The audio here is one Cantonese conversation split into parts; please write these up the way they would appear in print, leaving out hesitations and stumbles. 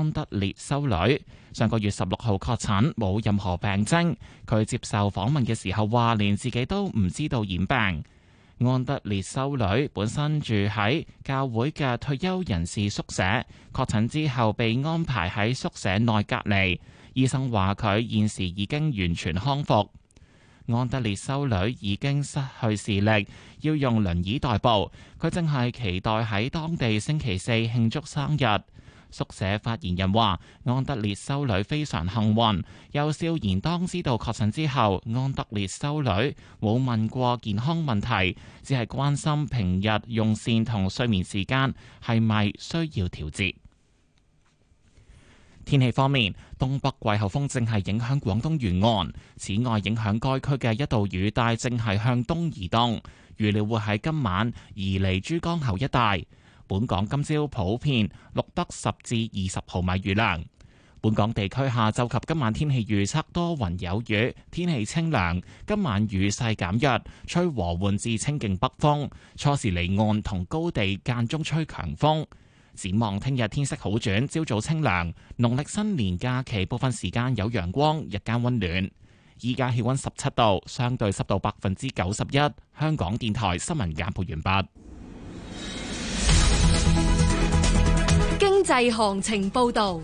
安德烈修女，上個月16號確診，冇任何病徵。佢接受訪問嘅時候話，連自己都唔知道染病。安德烈修女本身住喺教會嘅退休人士宿舍，確診之後被安排喺宿舍內隔離。醫生話佢現時已經完全康復。安德烈修女已經失去視力，要用輪椅代步。佢正係期待喺當地星期四慶祝生日。宿舍發言人話：安德烈修女非常幸運，又笑言當知道確診之後，安德烈修女冇問過健康問題，只係關心平日用膳同睡眠時間係咪需要調節。天氣方面，東北季候風正係影響廣東沿岸，此外影響該區嘅一道雨帶正係向東移動，預料會喺今晚移離珠江口一帶。本港今朝普遍錄得10至20毫米雨量。本港地區下晝及今晚天氣預測多雲有雨，天氣清涼。今晚雨勢減弱，吹和緩至清勁北風，初時離岸同高地間中吹強風。展望聽日天色好轉，朝早清涼。農曆新年假期部分時間有陽光，日間溫暖。依家氣溫17度，相對濕度91%。香港電台新聞簡報完畢。 經濟行情報道。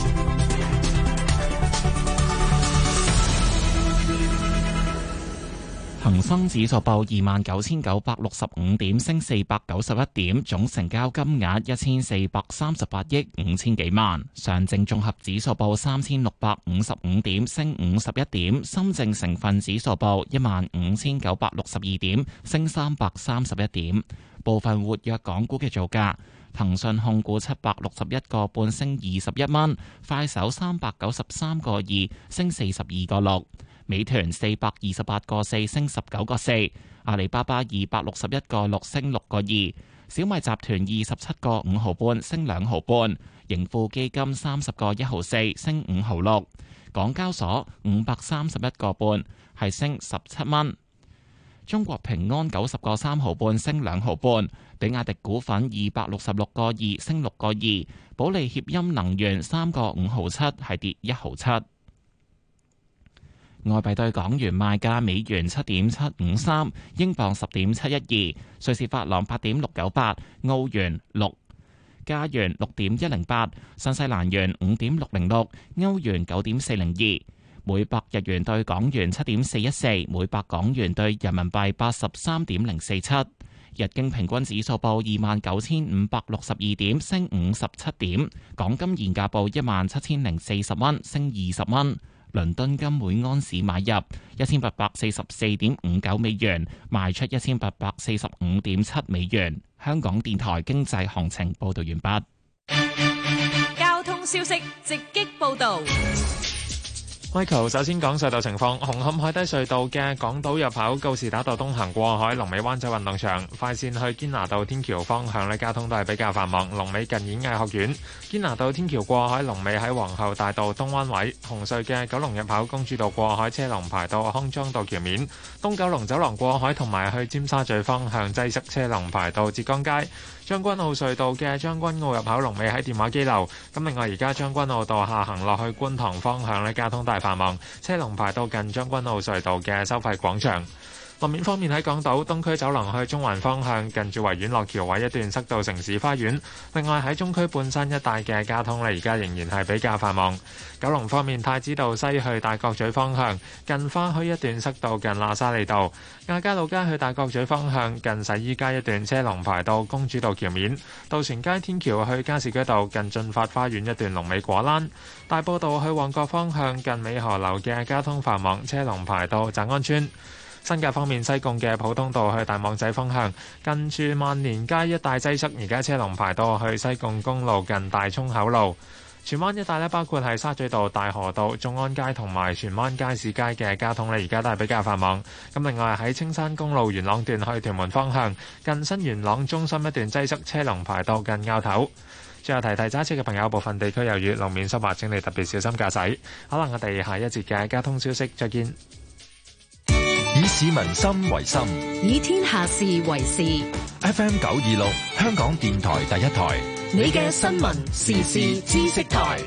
恒生指數報29,965點，升491點，總成交金額1438億5千幾萬。上證綜合指數報3655點，升51點。深證成分指數報15,962點，升331點。部分活躍港股嘅造價：騰訊控股761個半，升21蚊；快手393個2，升42個6。美團428個4，升19個4，阿里巴巴261個6，升6個2，小米集團27個5毫半，升2毫半，盈富基金30個1毫4，升5毫6，港交所531個半，係升17蚊，中國平安90個3毫半，升2毫半，比亞迪股份266個2，升6個2，保利協鑫能源3個5毫7，係跌1毫7。外幣對港元賣價：美元7.753，英鎊10.712，瑞士法郎8.698，澳元6，加元6.108，新西蘭元5.606，歐元9.402，每百日元對港元7.414，每百港元對人民幣83.047。日經平均指數報29,562點，升57點。港金現價報17,040蚊，升20蚊。倫敦金每安士買入1844.59美元，賣出1845.7美元。香港電台經濟行情報道完畢。 交通消息直擊報道。 Michael 首先講隧道情況，紅磡海底隧道嘅港島入口告士打道東行過海，龍尾灣仔運動場快線去堅拿道天橋方向咧，交通都係比較繁忙，龍尾近演藝學院。堅拿道天橋過海龍尾喺皇后大道東灣位。紅隧嘅九龍入口公主道過海車龍排到康莊道橋面，東九龍走廊過海同埋去尖沙咀方向擠塞車龍排到浙江街。將軍澳隧道嘅將軍澳入口龍尾喺電話機樓。咁另外而家將軍澳道下行落去觀塘方向咧，交通大繁忙，車龍排到近將軍澳隧道嘅收費廣場。路面方面喺港島東區走廊去中環方向，近住維園落橋位一段塞到城市花園。另外喺中區半山一帶嘅交通而家仍然係比較繁忙。九龍方面，太子道西去大角咀方向，近花墟一段塞到近喇沙利道。亞皆老街去大角咀方向，近洗衣街一段車龍排到公主道橋面。渡船街天橋去加士居道，近駿發花園一段龍尾果欄。大埔道去旺角方向，近美荷樓嘅交通繁忙，車龍排到澤安村。新界方面，西貢嘅普通道去大網仔方向，近住萬年街一帶擠塞，而家車龍排到去西貢公路近大涌口路。荃灣一帶咧，包括係沙咀道、大河道、眾安街同埋荃灣街市街嘅交通咧，而家都係比較繁忙。咁另外喺青山公路元朗段去屯門方向，近新元朗中心一段擠塞，車龍排到近坳頭。最後提揸車嘅朋友，部分地區有雨，路面濕滑，請你特別小心駕駛。可能我哋下一節嘅交通消息再見。 以市民心為心， 以天下事為事。 FM 926，香港電台第一台， 你嘅新聞時事知識台。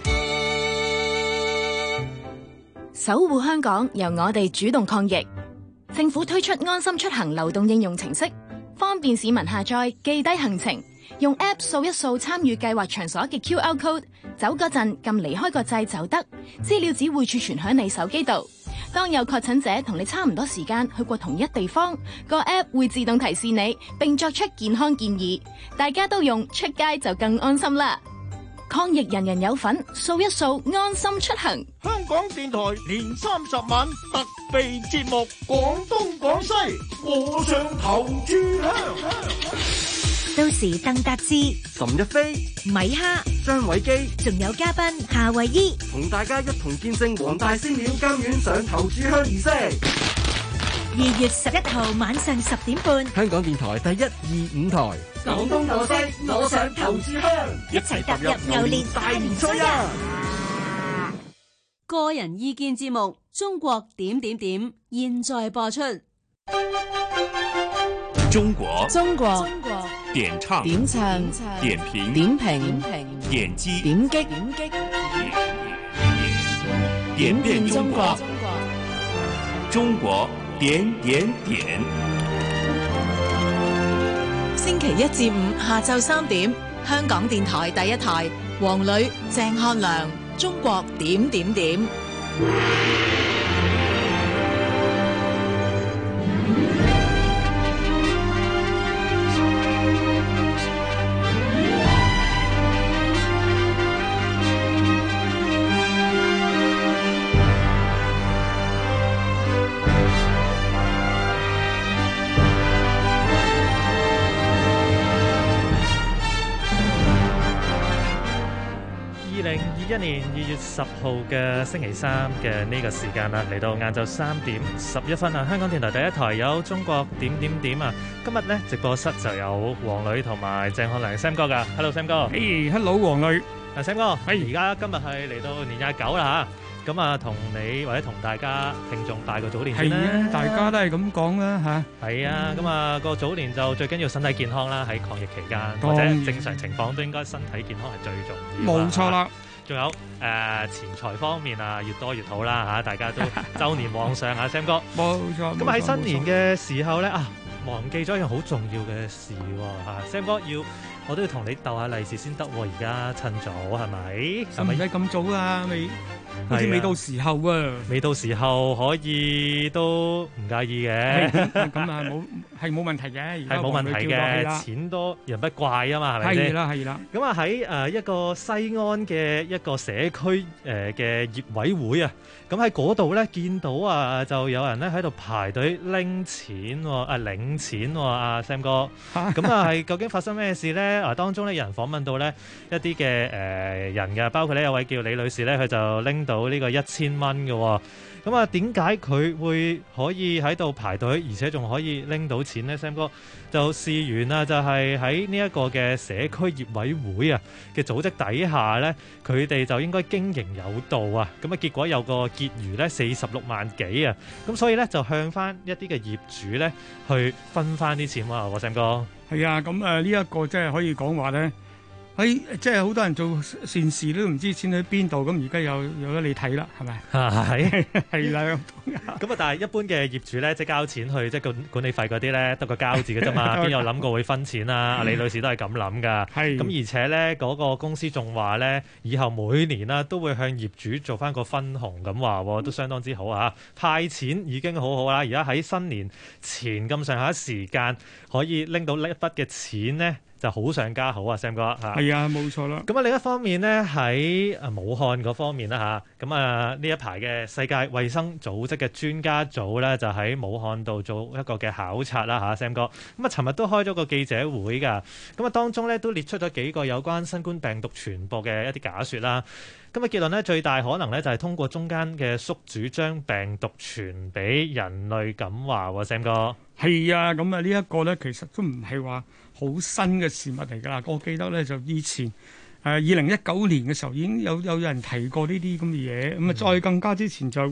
守護香港，由我哋主動抗疫。政府推出安心出行流動應用程式，方便市民下載記低行程，用 App 掃一掃參與計劃場所嘅 QR code， 走嗰陣撳離開個掣就得，資料只會儲存喺你手機度。當有確診者同你差唔多時間去過同一地方，個 App 會自動提示你，並作出健康建議。大家都用，出街就更安心啦！抗疫人人有份，掃一掃安心出行。 香港電台年30晚特備節目，廣東廣西和尚頭炷香。 到時鄧達志、 岑日飛、 米哈、 張偉基， 仲有嘉賓夏慧伊， 同大家一同見證黃大仙廟監院上頭炷香儀式。 2月11號晚上10點半， 香港電台第1、2、5台，廣東廣西我上頭炷香， 一齊踏入牛年大年初一。 個人意見節目《中國點點點》現在播出。 中國點唱點評點擊點變中國，中國點點點。 星期一至五下晝3點，香港電台第一台，黃磊、鄭漢良，中國點點點。 2021年2月10號嘅星期三嘅呢個時間啦，嚟到晏晝3點11分啊！香港電台第一台有中國點點點啊！今日呢直播室就有黃磊同埋鄭漢良 Sam 哥噶 ，Hello Sam 哥， 嘿，Hello 黃磊 ，Sam 哥，而家今日係嚟到年29啦嚇，咁啊同你或者同大家聽眾拜個早年先啦， 係啊，大家都係咁講啦嚇， 係啊，咁啊個早年就最緊要身體健康啦，喺抗疫期間或者正常情況都應該身體健康係最重要， 冇錯啦。 仲有錢財方面啊，越多越好啦嚇，大家都週年旺上啊 Sam 哥， 冇錯。 咁喺新年嘅時候咧忘記咗一樣好重要嘅事喎 Sam 哥我都要同你鬥下利是先得喎，而家趁早係咪？ 係咪咁早啊？好似未到時候啊！ 未到時候可以都唔介意嘅。 咁啊冇問題嘅，係冇問題嘅， 錢多人不怪啊嘛，係咪先？ 係啦。 咁啊喺一個西安嘅一個社區嘅業委會啊，咁喺嗰度咧見到就有人咧喺度排隊領錢喎，Sam 哥。咁係究竟發生咩事咧？當中咧有人訪問到咧一啲嘅人嘅，包括咧有位叫李女士咧，佢就拎到呢個1000蚊嘅。咁點解佢會可以喺度排隊，而且仲可以拎到錢呢 Sam 哥就事緣就係喺呢一個嘅社區業委會嘅組織底下咧，佢哋就應該經營有道咁結果有個結餘咧46萬幾咁所以咧就向翻一啲嘅業主咧去分翻啲錢喎，Sam 哥。 係啊，咁呢一個即係可以講話咧，即係好多人做善事都唔知錢喺邊度，咁而家有得你睇啦，係咪？係啦。 咁但係一般嘅業主咧，即係交錢去即係管理費嗰啲咧，得個交字嘅啫嘛，邊有諗過會分錢啊？李女士都係咁諗㗎。咁而且咧，嗰個公司仲話咧，以後每年都會向業主做翻個分紅咁話，都相當之好啊！派錢已經好好啦，而家喺新年前咁上下時間可以拎到呢一筆嘅錢咧，就好上加好啊 Sam 哥嚇。 係啊，冇錯啦。 咁另一方面呢，喺武漢嗰方面啦嚇，咁呢一排嘅世界衛生組織嘅專家組咧，就喺武漢度做一個嘅考察啦嚇 Sam 哥。咁尋日都開咗個記者會㗎。咁當中咧都列出咗幾個有關新冠病毒傳播嘅一啲假説啦。咁結論咧，最大可能咧就係通過中間嘅宿主將病毒傳俾人類咁話喎 Sam 哥。 係啊，咁呢一個咧其實都唔係話好新嘅事物嚟㗎啦。我記得咧就以前2019年嘅時候已經有人提過呢啲咁嘅嘢，咁再更加之前就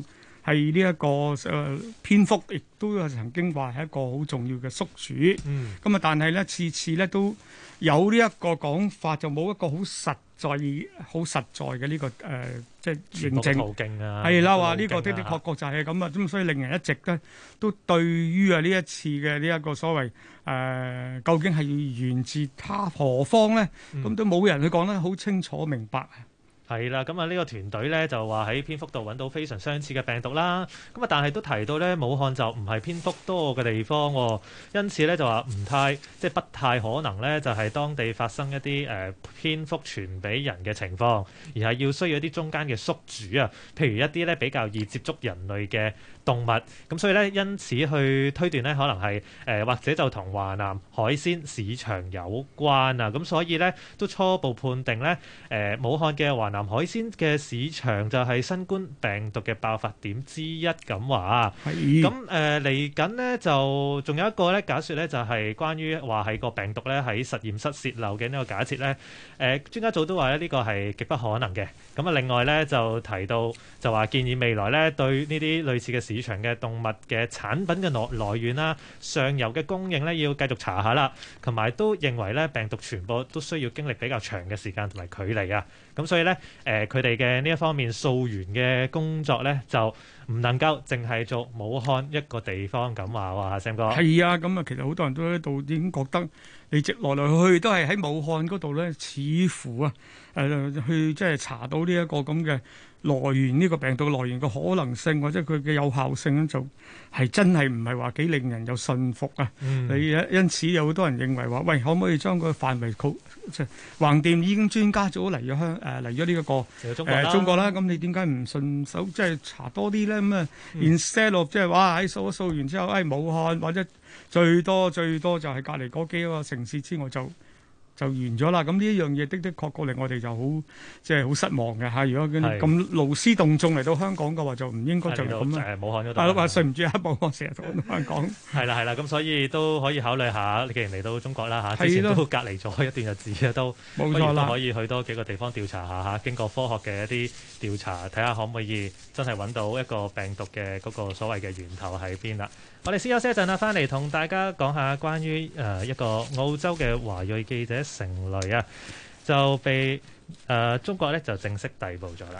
係呢一個蝙蝠，亦都係曾經話係一個好重要嘅宿主。咁啊，但係咧次次咧都有呢一個講法，就冇一個好實在嘅呢個即係認證途徑啊。 係啦，話呢個的確就係咁啊，咁所以令人一直咧都對於啊呢一次嘅呢一個所謂究竟係源自何方咧？咁都冇人去講得好清楚明白。 係啦，咁啊呢個團隊咧就話喺蝙蝠度揾到非常相似嘅病毒啦，咁啊但係都提到咧武漢就唔係蝙蝠多嘅地方，因此咧就話不太可能咧就係當地發生一啲蝙蝠傳俾人嘅情況，而係要需要一啲中間嘅宿主啊，譬如一啲咧比較易接觸人類嘅動物，咁所以咧因此去推斷咧可能係或者就同華南海鮮市場有關啊，咁所以咧都初步判定咧武漢嘅華南海鮮嘅市場就係新冠病毒嘅爆發點之一咁話。咁嚟緊呢，就仲有一個咧假説咧就係關於話係個病毒咧喺實驗室泄漏嘅呢個假設咧，專家組都話咧呢個係極不可能嘅。咁啊另外咧就提到就話建議未來咧對呢啲類似嘅市場嘅動物嘅產品嘅來源啦、上游嘅供應咧要繼續查下啦，同埋都認為咧病毒傳播都需要經歷比較長嘅時間同埋距離啊。咁所以咧佢哋嘅呢一方面溯源嘅工作咧就唔能夠淨係做武漢一個地方咁話喎，Sam 哥。 係啊，咁啊其實好多人都喺度已經覺得你直來來去去都係喺武漢嗰度咧，似乎啊去即係查到呢一個咁嘅來源，呢個病毒來源嘅可能性或者佢嘅有效性咧，就係真係唔係話幾令人有信服啊！因此有好多人認為話，喂，可唔可以將個範圍即係橫掂已經專家組嚟咗嚟咗呢一個中國啦，咁你點解唔順手即係查多啲咧？咁啊，instead of 即係哇喺掃一掃完之後，武漢或者最多就係隔離嗰幾個城市之外就完咗啦。咁呢一樣嘢的確令我哋就好即係好失望嘅嚇。如果咁勞師動眾嚟到香港嘅話，就唔應該就咁樣。 武漢嗰度。 大佬話對唔住啊，武漢成日同香港。 係啦，咁所以都可以考慮下，既然嚟到中國啦嚇，之前都隔離咗一段日子啊，都冇錯啦，可以去多幾個地方調查下嚇，經過科學嘅一啲調查，睇下可唔可以真係揾到一個病毒嘅嗰個所謂嘅源頭喺邊啦。我哋先休息一陣啦，翻嚟同大家講下關於一個澳洲嘅華裔記者成蕾啊，就被中國咧就正式逮捕咗啦。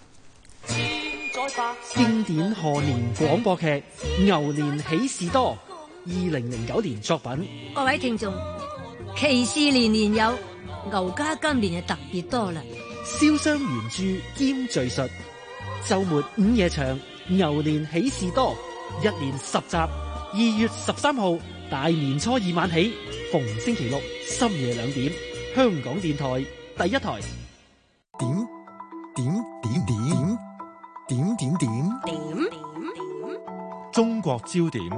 經典賀年廣播劇《牛年喜事多》，2009年作品。 各位聽眾，奇事年年有，牛家今年就特別多啦。 燒傷原著兼敘述，週末午夜場《牛年喜事多》。1連10集，2月13號大年初2晚起，逢星期六深夜2點，香港電台第一台。 點中國焦點。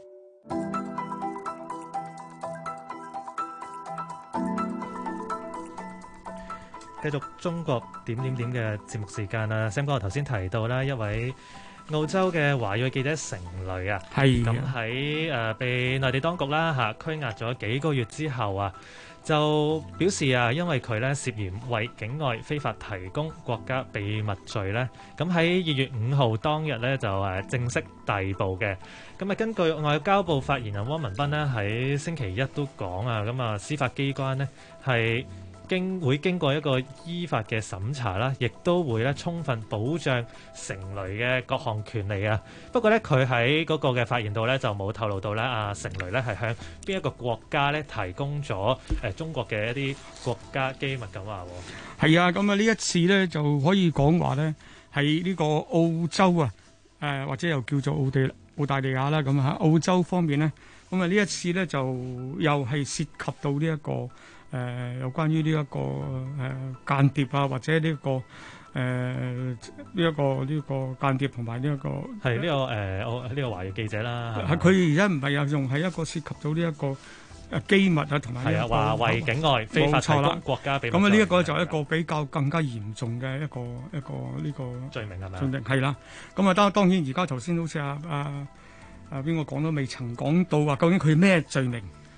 繼續中國點嘅節目時間啊 ，Sam 哥頭先提到啦，一位澳洲嘅華裔記者成蕾啊，咁喺被內地當局啦拘押咗幾個月之後啊，就表示啊，因為佢咧涉嫌為境外非法提供國家秘密罪咧，咁喺2月5號當日咧就正式逮捕嘅。咁啊，根據外交部發言人汪文斌咧喺星期一都講啊，咁啊司法機關咧係會經過一個依法嘅審查啦，亦都會咧充分保障成蕾嘅各項權利啊。不過咧，佢喺嗰個嘅發言度咧就冇透露到咧成蕾咧係向邊一個國家咧提供咗中國嘅一啲國家機密咁話。 係啊，咁啊呢一次咧就可以講話咧係呢個澳洲啊，或者又叫做澳大利亞啦咁啊。澳洲方面咧，咁啊呢一次咧就又係涉及到呢一個。有關於呢一個間諜啊，或者呢個呢一個間諜同埋呢一個係呢個華裔記者啦。 佢而家唔係又仲係一個涉及到呢一個機密啊，同埋係啊，華為境外非法提供國家秘密。 咁啊，呢一個就係一個比較更加嚴重嘅一個呢個罪名係咪？ 罪名係啦。咁啊，當然而家頭先好似邊個講都未曾講到話，究竟佢咩罪名？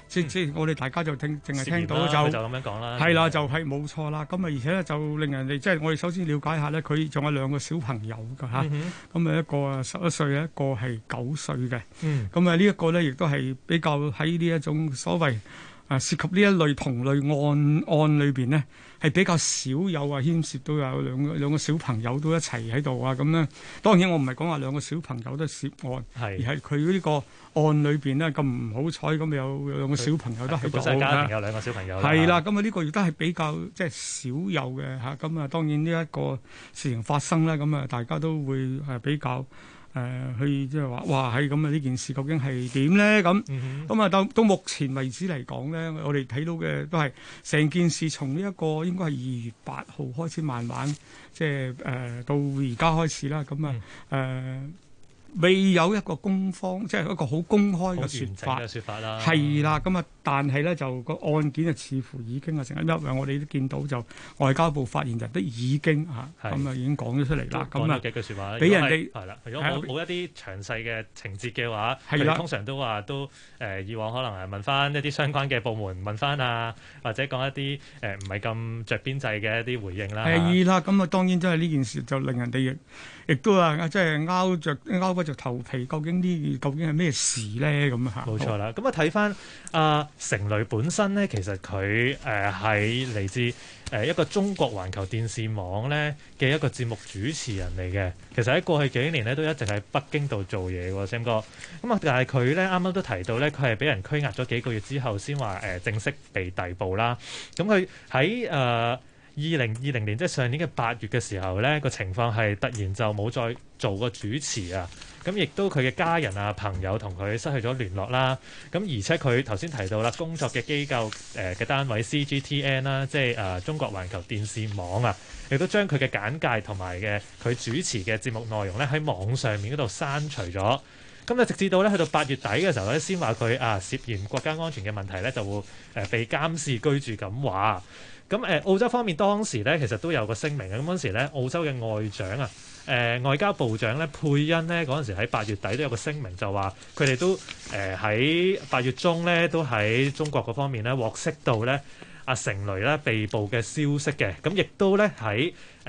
即我哋大家就淨係聽到就咁樣講啦。 係啦，就係冇錯啦。咁啊，而且咧就令人哋即係我哋首先了解下咧，佢仲有兩個小朋友㗎嚇。咁啊，一個啊11歲，一個係9歲嘅。咁啊，呢一個咧亦都係比較喺呢一種所謂涉及呢一類同類案裏邊呢，係比較少有牽涉到有兩個小朋友都一齊喺度啊咁咧。當然我唔係講話兩個小朋友都涉案，而係佢呢個案裏邊呢，咁唔好彩咁有兩個小朋友都喺度。 本身家庭有兩個小朋友。 係啦，咁啊呢個亦都係比較即係少有嘅嚇。咁啊當然呢一個事情發生咧，咁啊大家都會比較。去即係話，哇！係咁啊！呢件事究竟係點咧？咁啊，到目前為止嚟講咧，我哋睇到嘅都係成件事從呢一個應該係2月8號開始，慢慢即係到而家開始啦。咁未有一個公方，即係一個好公開嘅説法啦。係啦，咁啊，但係咧就個案件啊，似乎已經成因為我哋都見到就外交部發言人都已經咁啊已經講咗出嚟啦。咁啊， 幾句説話， 俾人哋係啦。如果冇一啲詳細嘅情節嘅話，佢哋通常都話以往可能係問翻一啲相關嘅部門問翻啊，或者講一啲唔係咁着邊際嘅一啲回應啦。 係啦，咁啊當然真係呢件事就令人哋亦都即係拗不着頭皮，究竟係咩事咧？咁啊冇錯啦。咁啊睇翻成蕾本身咧，其實佢係嚟自一個中國環球電視網咧嘅一個節目主持人嚟嘅。其實喺過去幾年咧都一直喺北京度做嘢喎，Sam 哥。咁啊，但係佢咧啱啱都提到咧，佢係俾人拘押咗幾個月之後先話正式被逮捕啦。咁佢喺2020年即係上年嘅8月嘅時候咧，個情況係突然就冇再做個主持啊。咁亦都佢嘅家人啊朋友同佢失去咗聯絡啦。咁而且佢頭先提到啦，工作嘅機構嘅單位 CGTN 啦，即係中國環球電視網啊，亦都將佢嘅簡介同埋佢主持嘅節目內容咧喺網上面嗰度刪除咗。咁啊，直至到咧去到8月底嘅時候咧，先話佢涉嫌國家安全嘅問題咧，就會被監視居住咁話。咁澳洲方面當時咧其實都有個聲明嘅。咁嗰陣時咧澳洲嘅外長外交部長咧佩恩咧嗰陣時喺8月底都有個聲明，就話佢哋都喺8月中咧都喺中國嗰方面咧獲悉到咧成蕾咧被捕嘅消息嘅。咁亦都咧喺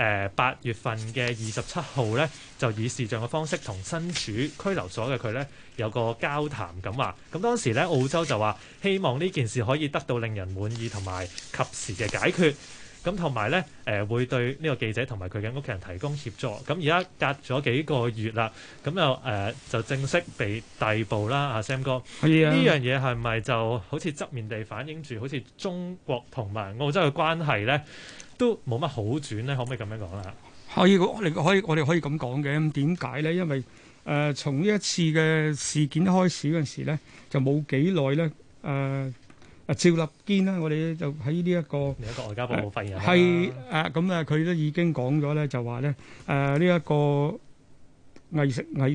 8月份嘅27號咧就以視像嘅方式同身處拘留所嘅佢咧有個交談咁話。咁當時咧澳洲就話希望呢件事可以得到令人滿意同埋及時嘅解決。咁同埋咧，會對呢個記者同埋佢嘅屋企人提供協助。咁而家隔咗幾個月啦，咁就正式被逮捕啦。阿 Sam 哥，呢樣嘢係咪就好似側面地反映住，好似中國同埋澳洲嘅關係咧，都冇乜好轉咧？可唔可以咁樣講啦？ 我哋可以咁講嘅。咁點解咧？因為從呢一次嘅事件開始嗰陣時咧，就冇幾耐咧，趙立堅啦，我哋就喺呢一個外交部發言人係咁佢都已經講咗咧，就話咧呢一個呢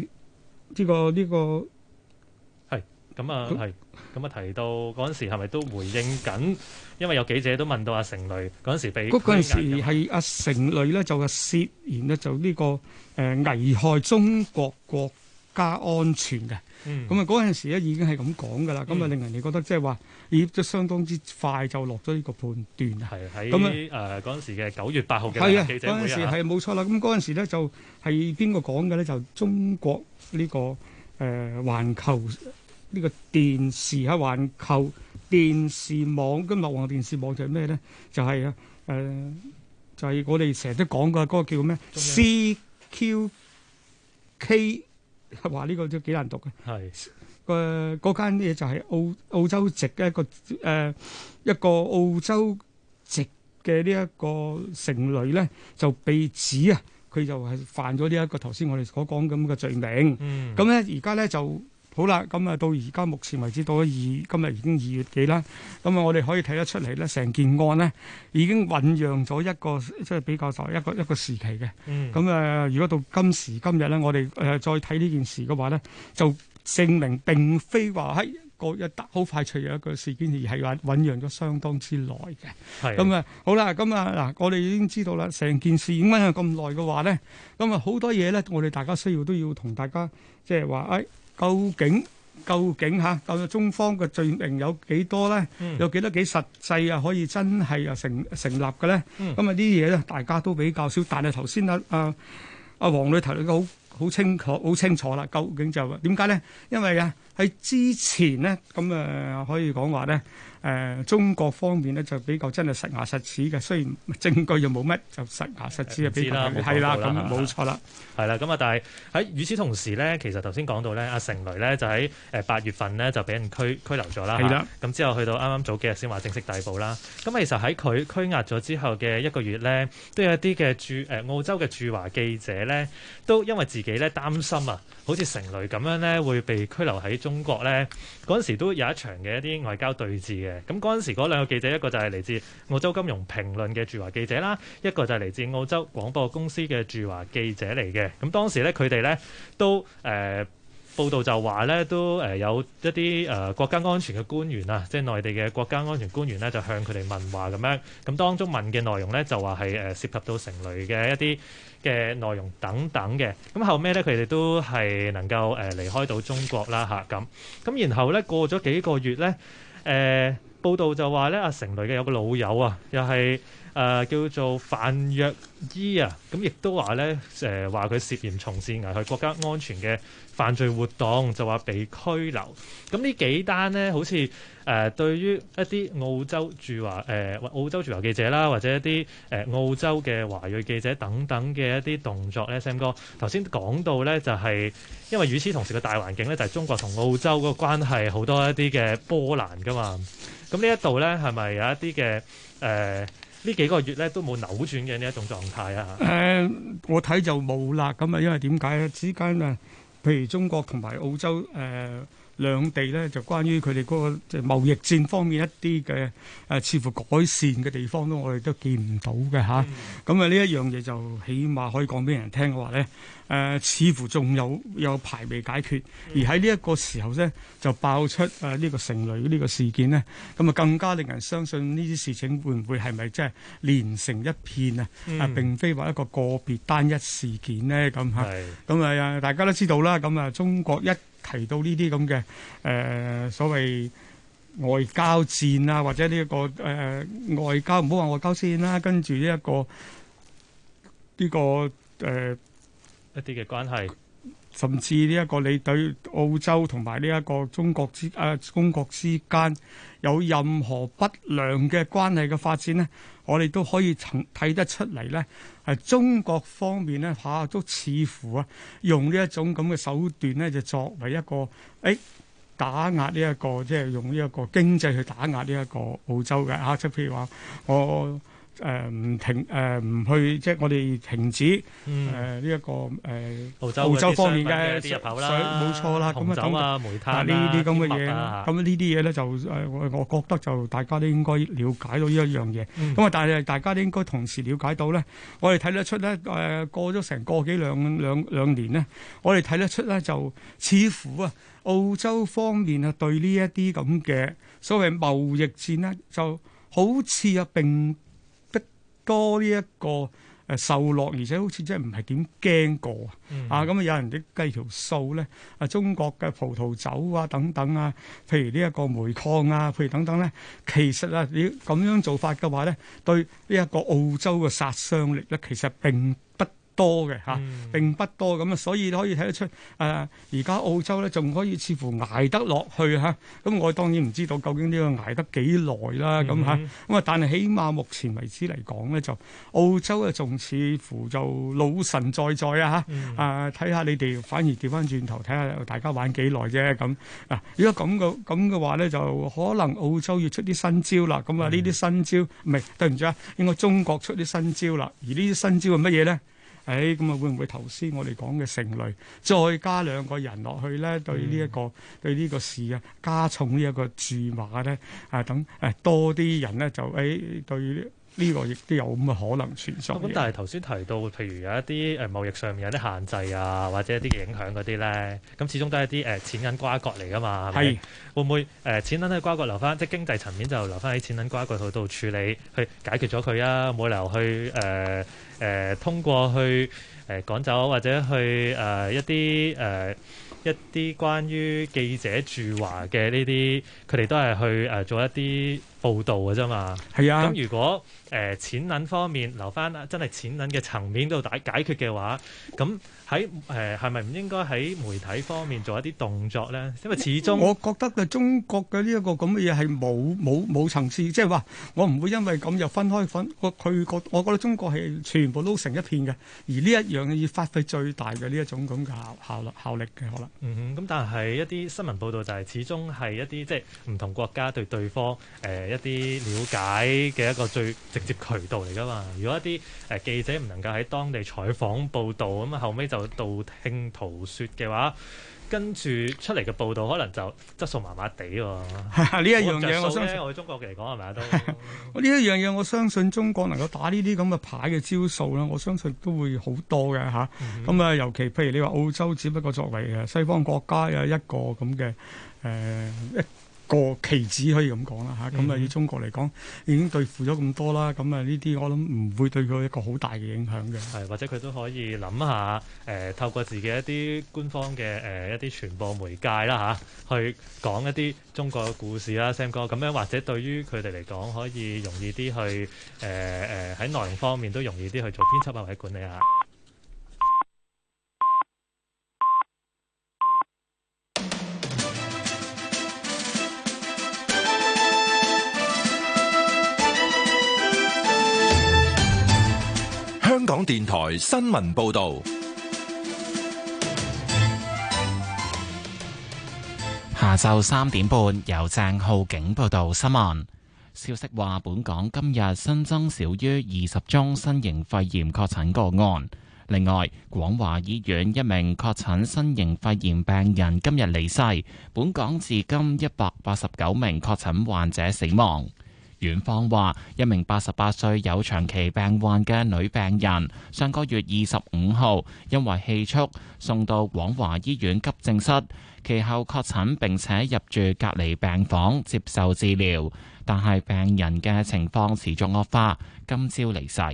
個係咁啊，係咁啊，提到嗰陣時係咪都回應緊？因為有記者都問到成蕾嗰陣時被嗰陣時係成蕾咧就係涉嫌咧就呢個危害中國國家安全嘅。咁啊嗰陣時咧已經係咁講㗎啦。咁啊令人哋覺得即係話都相當之快就落咗呢個判斷。 係喺嗰陣時嘅9月8號嘅記者會啊。嗰陣時係冇錯啦。咁嗰陣時咧就係邊個講嘅咧？就中國呢個環球呢個電視喺環球電視網。咁環球電視網就係咩咧？就係就係我哋成日都講嘅嗰個叫咩 CQK。話呢個都幾難讀嘅，係嗰間嘢就係澳洲籍嘅一個澳洲籍嘅呢一個成蕾咧，就被指佢就係犯咗呢一個頭先我哋所講咁嘅罪名。咁咧而家咧就好啦，咁啊到而家目前為止到咗今日已經2月幾啦。咁啊我哋可以睇得出嚟咧，成件案咧已經醖釀咗一個即係比較就一個時期嘅。咁如果到今時今日咧，我哋再睇呢件事嘅話咧，就證明並非話喺好快脆嘅一個事件，而係話醖釀咗相當之耐嘅。咁好啦，咁嗱，我哋已經知道啦，成件事已經醖釀咁耐嘅話咧，咁好多嘢咧，我哋大家需要都要同大家即係話究竟究竟究竟中方嘅罪名有幾多咧？有幾實際可以真係成立嘅咧？咁呢啲嘢咧，大家都比較少。但係頭先阿黃女提到好清楚啦。究竟就點解咧？因為喺之前咧，咁可以講話咧。中國方面咧就比較真係實牙實齒嘅，雖然證據又冇乜，就實牙實齒係比較係啦，咁冇錯啦， 係啦，咁啊，但係喺與此同時咧，其實頭先講到咧，阿成蕾咧就喺8月份咧就俾人拘留咗啦，係啦，咁之後去到啱啱早幾日先話正式逮捕啦。咁其實喺佢拘押咗之後嘅1個月咧，都有一啲嘅澳洲嘅駐華記者咧，都因為自己咧擔心啊，好似成蕾咁樣咧會被拘留喺中國咧，嗰陣時都有一場嘅一啲外交對峙嘅。咁嗰陣時嗰2個記者，一個就係嚟自澳洲金融評論嘅駐華記者啦，一個就係嚟自澳洲廣播公司嘅駐華記者嚟嘅。咁當時咧，佢哋咧都報道就話咧，都有一啲國家安全嘅官員啊，即係內地嘅國家安全官員咧，就向佢哋問話咁樣。咁當中問嘅內容咧，就話係涉及到成蕾嘅一啲嘅內容等等嘅。咁後尾咧，佢哋都係能夠離開到中國啦嚇咁。咁然後咧，過咗幾個月咧，報道就話咧，阿成蕾嘅有個老友啊，又係叫做范若伊啊，咁亦都話咧，話佢涉嫌從事危害國家安全嘅犯罪活動，就話被拘留。咁呢幾單呢，好似對於一啲澳洲駐華記者啦，或者一啲澳洲嘅華裔記者等等嘅一啲動作咧，Sam 哥頭先講到咧，就係因為與此同時嘅大環境咧，就係中國同澳洲嗰個關係好多一啲嘅波瀾噶嘛。咁呢一度咧，係咪有一啲嘅呢幾個月咧都冇扭轉嘅呢一種狀態啊？ 我睇就冇啦。咁因為點解咧？之間譬如中國同埋澳洲兩地咧，就關於佢哋嗰個即係貿易戰方面一啲嘅似乎改善嘅地方我哋都見唔到嘅嚇。咁呢一樣嘢就起碼可以講俾人聽嘅話咧，似乎仲有排未解決。而喺呢一個時候咧，就爆出呢個成蕾呢個事件咧，咁啊更加令人相信呢啲事情會唔會係咪即係連成一片並非話一個個別單一事件咧咁嚇。咁大家都知道啦。咁中國一提到呢啲咁嘅所謂外交戰啊，或者呢一個外交，唔好話外交戰啦，跟住呢一個一啲嘅關係，甚至呢一個你對澳洲同埋呢一個中國之間有任何不良嘅關係嘅發展呢，我哋都可以睇得出嚟呢，係中國方面呢都似乎用呢一種咁嘅手段呢，就作為一個打壓呢一個即係用呢一個經濟去打壓呢一個澳洲嘅即係譬如話我唔去即係我哋停止呢一個澳洲方面嘅入口啦， 冇錯啦。咁紅酒啊、煤炭呢啲咁嘅嘢，咁呢啲嘢咧就我覺得就大家都應該了解到呢一樣嘢。咁但係大家都應該同時了解到咧，我哋睇得出咧過咗成個幾兩年咧，我哋睇得出咧就似乎澳洲方面對呢一啲咁嘅所謂貿易戰咧，就好似並多呢一個受落，而且好似真係唔係點驚過咁有人哋計條數咧，中國嘅葡萄酒啊等等啊，譬如呢一個煤礦啊，譬如等等咧，其實你咁樣做法嘅話咧，對呢一個澳洲嘅殺傷力咧，其實並不多嘅並不多咁所以可以睇得出而家澳洲咧仲可以似乎捱得落去咁我當然唔知道究竟呢個捱得幾耐啦咁但係起碼目前為止嚟講咧，就澳洲仲似乎就老神在在睇下你哋反而調翻轉頭睇下大家玩幾耐啫咁如果咁嘅話咧，就可能澳洲要出啲新招啦。咁呢啲新招唔係對唔住應該中國出啲新招啦。而呢啲新招係乜嘢咧？咁會唔會頭先我哋講嘅成蕾再加2個人落去咧？對呢個事加重呢一個注碼咧等多啲人咧就對呢個亦都有咁嘅可能存在。 咁但係頭先提到，譬如有一啲貿易上面有啲限制啊，或者一啲影響嗰啲咧，咁始終都係一啲錢銀瓜葛嚟噶嘛，係咪？會唔會錢銀喺瓜葛留翻，即係經濟層面就留翻喺錢銀瓜葛度處理，去解決咗佢啊？冇理由去通過去趕走或者去一啲關於記者駐華嘅呢啲，佢哋都係去做一啲報導嘅啫嘛。 係啊。 咁如果錢銀方面留翻真係錢銀嘅層面度解決嘅話，咁喺係咪唔應該喺媒體方面做一啲動作咧？因為始終我覺得嘅中國嘅呢一個咁嘅嘢係冇層次，即係話我唔會因為咁又分開我覺得中國係全部都成一片嘅，而呢一樣要發揮最大嘅呢一種咁嘅效力嘅可能。 咁但係一啲新聞報導就係始終係一啲即係唔同國家對對方一啲了解嘅一個最直接渠道嚟㗎嘛。如果一啲記者唔能夠喺當地採訪報導，咁後尾就道聽途說嘅話，跟住出嚟嘅報導可能就質素麻麻地喎。 呢一樣嘢我相信， 我哋中國嚟講係咪啊？都呢一樣嘢我相信中國能夠打呢啲咁嘅牌嘅招數啦，我相信都會好多嘅嚇。咁啊，尤其譬如你話澳洲，只不過作為西方國家有一個咁嘅一個棋子可以咁講啦嚇。咁啊，以中國嚟講已經對付咗咁多啦，咁啊呢啲我諗唔會對佢一個好大嘅影響嘅。 係，或者佢都可以諗下透過自己一啲官方嘅一啲傳播媒介啦嚇，去講一啲中國嘅故事啦 ，Sam 哥咁樣，或者對於佢哋嚟講可以容易啲去喺內容方面都容易啲去做編輯啊或者管理啊。 香港電台新聞報導， 下晝3點半由鄭浩景報道新聞。消息話，本港今日新增少於20宗新型肺炎確診個案。另外，廣華醫院一名確診新型肺炎病人今日離世。本港至今189名確診患者死亡。院方話，一名88歲有長期病患嘅女病人，上個月25號因為氣促送到廣華醫院急症室，其後確診並且入住隔離病房接受治療，但係病人嘅情況持續惡化，今朝離世。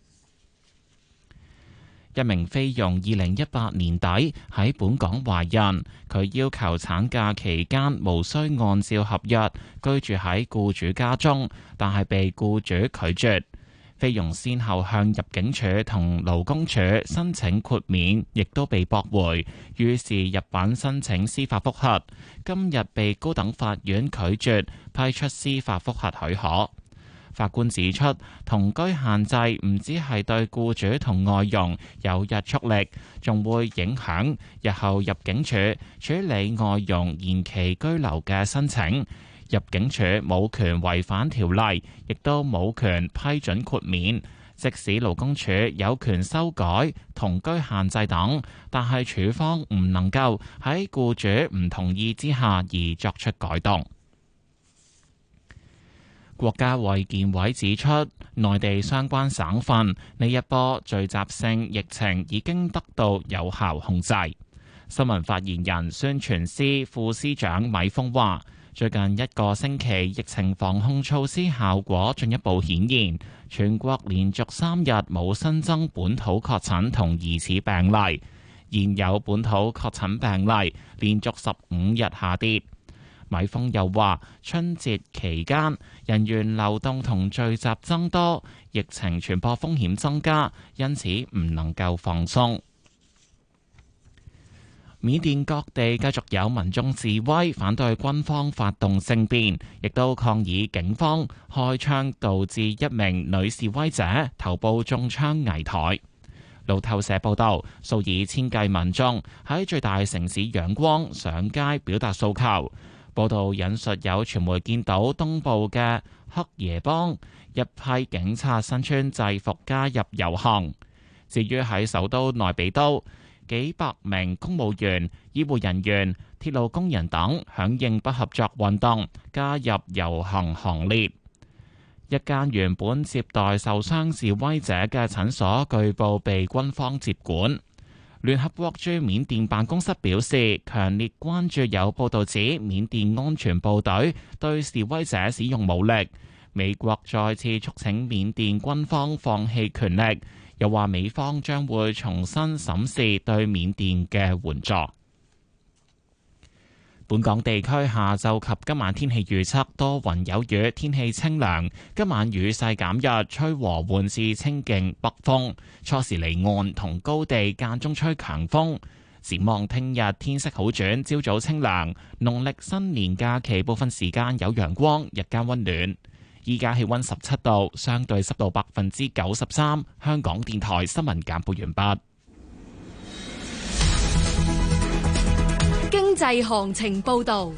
一名菲傭2018年底喺本港懷孕，佢要求產假期間無需按照合約居住喺僱主家中，但係被僱主拒絕。菲傭先後向入境處同勞工處申請豁免，亦都被駁回，於是入稟申請司法覆核，今日被高等法院拒絕批出司法覆核許可。法官指出，同居限制唔止係對僱主同外傭有約束力，仲會影響日後入境處處理外傭延期居留嘅申請。入境處冇權違反條例，亦都冇權批准豁免。即使勞工處有權修改同居限制等，但係處方唔能夠喺僱主唔同意之下而作出改動。國家衛健委指出，內地相關省份呢一波聚集性疫情已經得到有效控制。新聞發言人、宣傳司副司長米峰話，最近一個星期疫情防控措施效果進一步顯現，全國連續3日冇新增本土確診同疑似病例，現有本土確診病例連續15日下跌。米峰又話，春節期間人員流動同聚集增多，疫情傳播風險增加，因此唔能夠放鬆。緬甸各地繼續有民眾示威，反對軍方發動政變，亦都抗議警方開槍，導致一名女示威者頭部中槍危殆。路透社報道，數以千計民眾喺最大城市仰光上街表達訴求。報道引述有傳媒見到東部嘅黑耶邦一批警察身穿制服加入遊行。至於喺首都內比都，幾百名公務員、醫護人員、鐵路工人等響應不合作運動，加入遊行行列。一間原本接待受傷示威者嘅診所據報被軍方接管。聯合國駐緬甸辦公室表示，強烈關注有報道指緬甸安全部隊對示威者使用武力。美國再次促請緬甸軍方放棄權力， 又話美方將會重新審視對緬甸嘅援助。本港地區下晝及今晚天氣預測多雲有雨，天氣清涼。今晚雨勢減弱，吹和緩至清勁北風。初時離岸同高地間中吹強風。展望聽日天色好轉，朝早清涼。農曆新年假期部分時間有陽光，日間溫暖。依家氣溫17度，相對濕度93%。香港電台新聞簡報完畢。 經濟行情報道。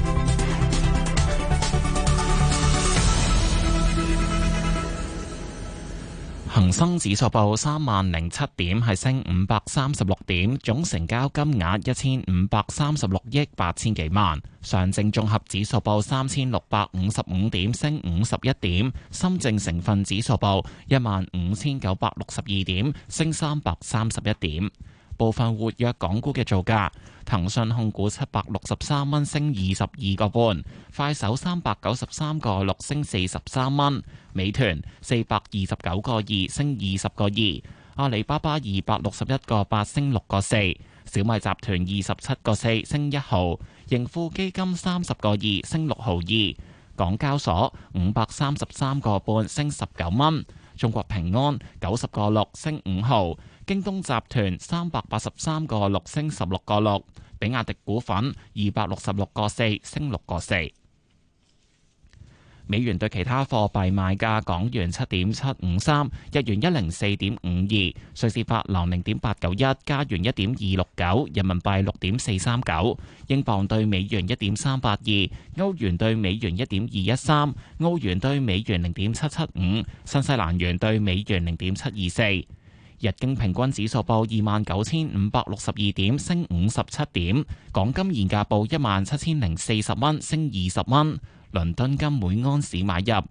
恒生指數報3007點，係升536點，總成交金額1536億8千幾萬。上證綜合指數報3655點，升51點。深證成分指數報15962點，升331點。部分活躍港股嘅造價：騰訊控股763蚊升22個半，快手393個6升43蚊，美團429個2升20個2，阿里巴巴261個8升6個4，小米集團27個4升1毫，盈富基金30個2升6毫2，港交所533個半升19蚊，中國平安90個6升5毫。京東集團383個6升16個6，比亞迪股份266個4升6個4。美元對其他貨幣賣價：港元7.753，日元104.52，瑞士法郎0.891，加元1.269，人民幣6.439，英鎊對美元1.382，歐元對美元1.213，澳元對美元0.775，新西蘭元對美元0.724。日經平均指數報29,562點，升57點。港金現價報17,040蚊，升20蚊。倫敦金每安士買入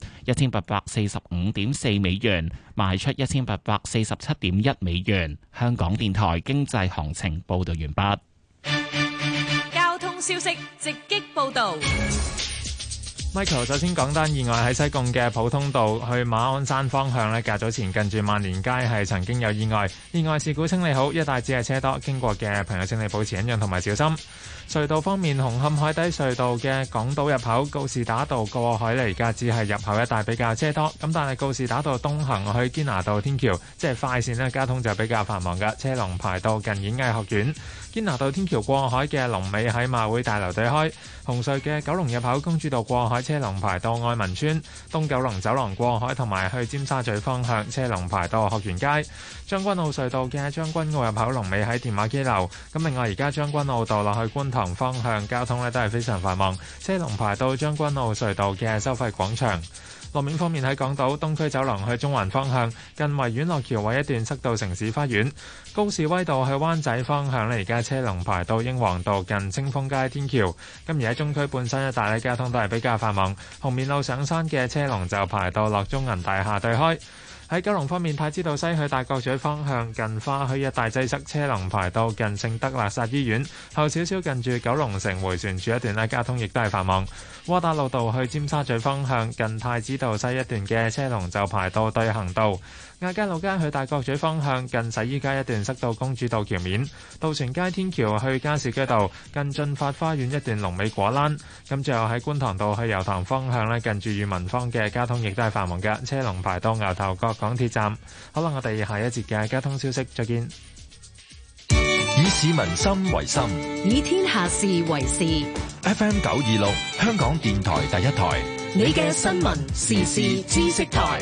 1845.4美元，賣出1847.1美元。香港電台經濟行情報道完畢。 交通消息直擊報道。 Michael 首先講單意外，喺西貢嘅普通道去馬鞍山方向咧，較早前近住萬年街係曾經有意外，意外事故清理好，一帶只係車多，經過嘅朋友請你保持忍讓同埋小心。隧道方面，紅磡海底隧道嘅港島入口告士打道過海嚟嘅只係入口一帶比較車多，咁但係告士打道東行去堅拿道天橋，即係快線咧，交通就比較繁忙嘅，車龍排到近演藝學院。堅拿道天橋過海嘅龍尾喺馬會大樓對開，紅隧嘅九龍入口公主道過海車龍排到愛民村，東九龍走廊過海同埋去尖沙咀方向車龍排到學園街。將軍澳隧道嘅將軍澳入口龍尾喺電話機樓，咁另外而家將軍澳道落去觀塘方向交通咧都係非常繁忙，車龍排到將軍澳隧道嘅收費廣場。路面方面，喺港島東區走廊去中環方向，近維園落橋位一段塞到城市花園；高士威道去灣仔方向咧，而家車龍排到英皇道近清風街天橋。咁而喺中區半山一帶咧，交通都係比較繁忙，紅棉路上山嘅車龍就排到落中銀大廈對開。喺九龍方面，太子道西去大角咀方向近花墟一帶擠塞，車龍排到近聖德肋撒醫院，後少少近住九龍城迴旋處一段咧，交通亦都係繁忙。窩打老道去尖沙咀方向近太子道西一段嘅車龍就排到對行道。亞皆老街去大角咀方向近洗衣街一段塞到公主道橋面，渡船街天橋去加士居道近進發花園一段龍尾果欄。咁最後喺觀塘道去油塘方向咧，近住裕民坊嘅交通亦都係繁忙嘅，車龍排到牛頭角港鐵站。好啦，我哋下一節嘅交通消息再見。 以市民心為心， 以天下事為事。 FM 926香港電台第一台， 你嘅新聞時事知識台。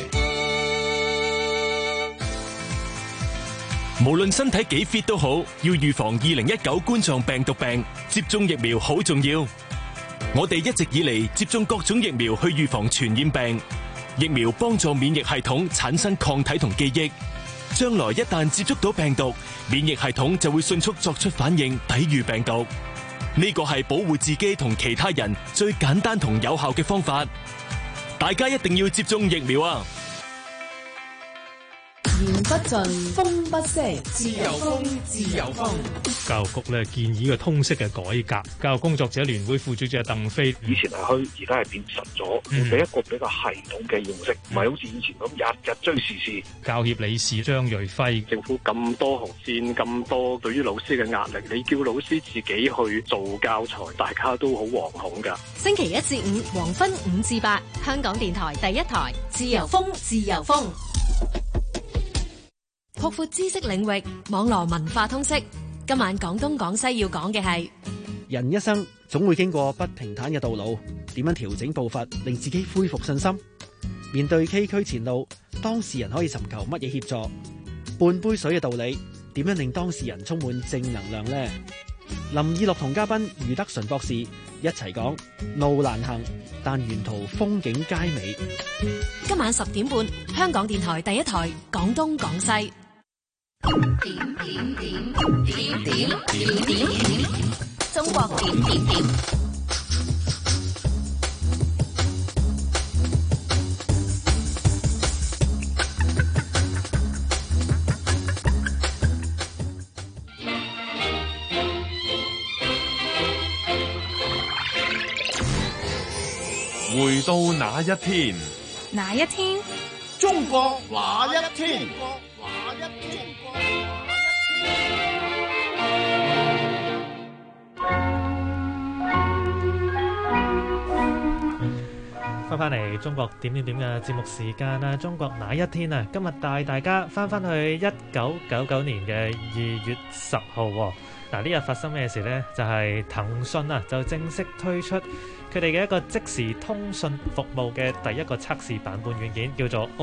無論身體幾 fit 都好，要預防2019冠狀病毒病，接種疫苗好重要。我哋一直以嚟接種各種疫苗去預防傳染病，疫苗幫助免疫系統產生抗體同記憶，將來一旦接觸到病毒，免疫系統就會迅速作出反應，抵禦病毒。呢個係保護自己同其他人最簡單同有效嘅方法，大家一定要接種疫苗啊！ 言不盡，風不息，自由風，自由風。 教育局咧建議嘅通識嘅改革，教育工作者聯會副主席鄧飛， 以前係虛，而家係變實咗，俾一個比較系統嘅認識，唔係好似以前咁日日追時事。 教協理事張瑞輝， 政府咁多紅線，咁多對於老師嘅壓力，你叫老師自己去做教材，大家都好惶恐㗎。 星期一至五黃昏5至8，香港電台第一台，自由風，自由風。擴闊知識領域，網絡文化通識。今晚廣東廣西要講嘅係人一生總會經過不平坦嘅道路，點樣調整步伐，令自己恢復信心？面對崎嶇前路，當事人可以尋求乜嘢協助？半杯水嘅道理，點樣令當事人充滿正能量呢？林以樂同嘉賓余德純博士一齊講路難行，但沿途風景佳美。 今晚10點半，香港電台第一台，廣東廣西。 中國點點點。 回到那一天， 哪一天？ 中國那一天？ 翻嚟中國點點點嘅節目時間啦！中國那一天啊？今日帶大家翻去1999年嘅2月10號。嗱，呢日發生咩事呢？就係騰訊啊，就正式推出佢哋嘅一個即時通訊服務嘅第一個測試版本軟件，叫做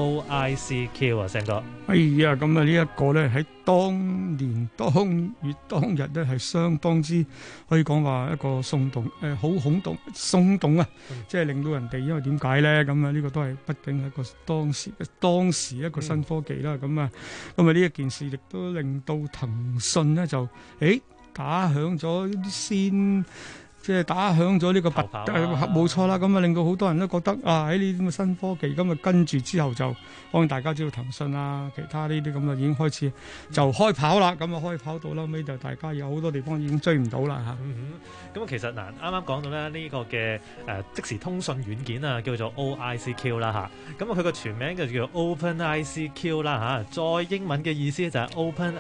OICQ 啊，成哥。 哎呀，咁啊呢一個咧喺當年當月當日咧係相當之可以講話一個鬆動，好恐動鬆動啊！即係令到人哋，因為點解咧？咁啊呢個都係畢竟係一個當時一個新科技啦。咁啊呢一件事亦都令到騰訊咧就打響咗啲先，即係打響咗呢個冇錯啦。咁啊令到好多人都覺得啊，喺呢啲咁嘅新科技，咁啊跟住之後就可能大家知道騰訊啊，其他呢啲咁啊已經開始就開跑啦。咁啊開跑到後尾就大家有好多地方已經追唔到啦嚇。 咁其實嗱，啱啱講到咧呢個嘅即時通訊軟件啊，叫做 OICQ 啦嚇。咁啊佢個全名就叫 OpenICQ 啦嚇。再英文嘅意思就係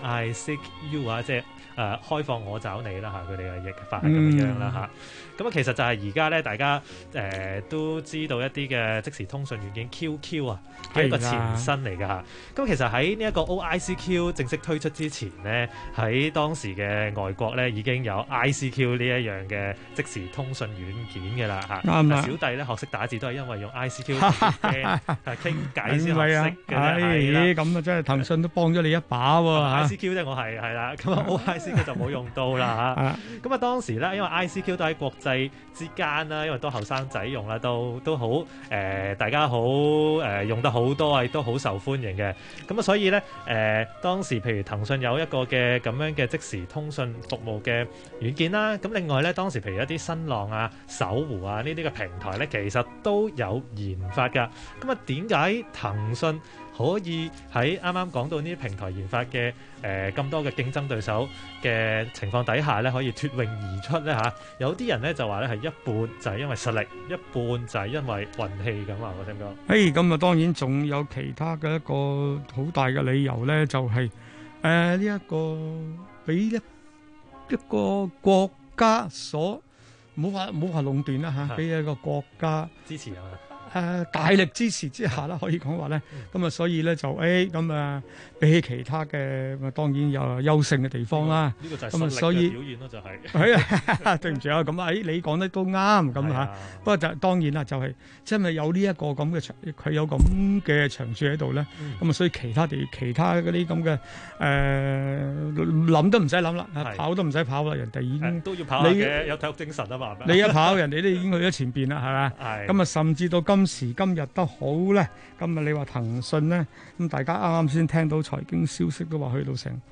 OpenICU 啊，即係開放我找你啦嚇，佢哋嘅譯法係咁樣啦嚇。咁啊其實就係而家咧，大家都知道一啲嘅即時通訊軟件 QQ 啊嘅一個前身嚟㗎嚇。咁其實喺呢一個 OICQ 正式推出之前呢，喺當時嘅外國咧已經有 ICQ 呢一樣嘅即時通訊軟件嘅啦嚇。啱啦。小弟咧學識打字都係因為用 ICQ 傾偈先學識嘅啫。 咁啊真係騰訊都幫咗你一把喎。 ICQ 咧我係啦，咁啊 OICQ 就冇用到啦嚇。咁啊當時咧因為 ICQ 都喺國際之間啦，因為都後生仔用啦，都好大家好用得好多啊，亦都好受歡迎嘅。咁啊所以咧當時譬如騰訊有一個嘅咁樣嘅即時通訊服務嘅軟件啦。咁另外咧當時譬如一啲新浪啊、搜狐啊呢啲嘅平台咧，其實都有研發㗎。咁啊點解騰訊可以喺啱啱講到呢啲平台研發嘅咁多嘅競爭對手嘅情況底下咧，可以脫穎而出咧嚇？有啲人咧就話咧係一半就係因為實力，一半就係因為運氣咁話，我聽講。 咁啊當然仲有其他嘅一個好大嘅理由咧，就係呢一個俾一個國家所唔好話壟斷啦嚇，俾一個國家支持啊。 大力支持之下啦，可以講話咧，咁啊，所以咧就咁啊，比起其他嘅，當然有優勝嘅地方啦。 呢個就係實力嘅表現咯，就係。 係啊，對唔住啊，咁你講得都啱咁嚇。不過就當然啦，就係即係有呢一個咁嘅長，佢有咁嘅長處喺度咧。咁啊，所以其他嗰啲咁嘅諗都唔使諗啦，跑都唔使跑啦，人哋已經都要跑嘅，有體育精神啊嘛。 你一跑，人哋都已經去咗前邊啦，係嘛？係。咁啊，甚至到今時今日都好咧，咁啊你話騰訊咧，咁大家啱啱先聽到財經消息都話去到成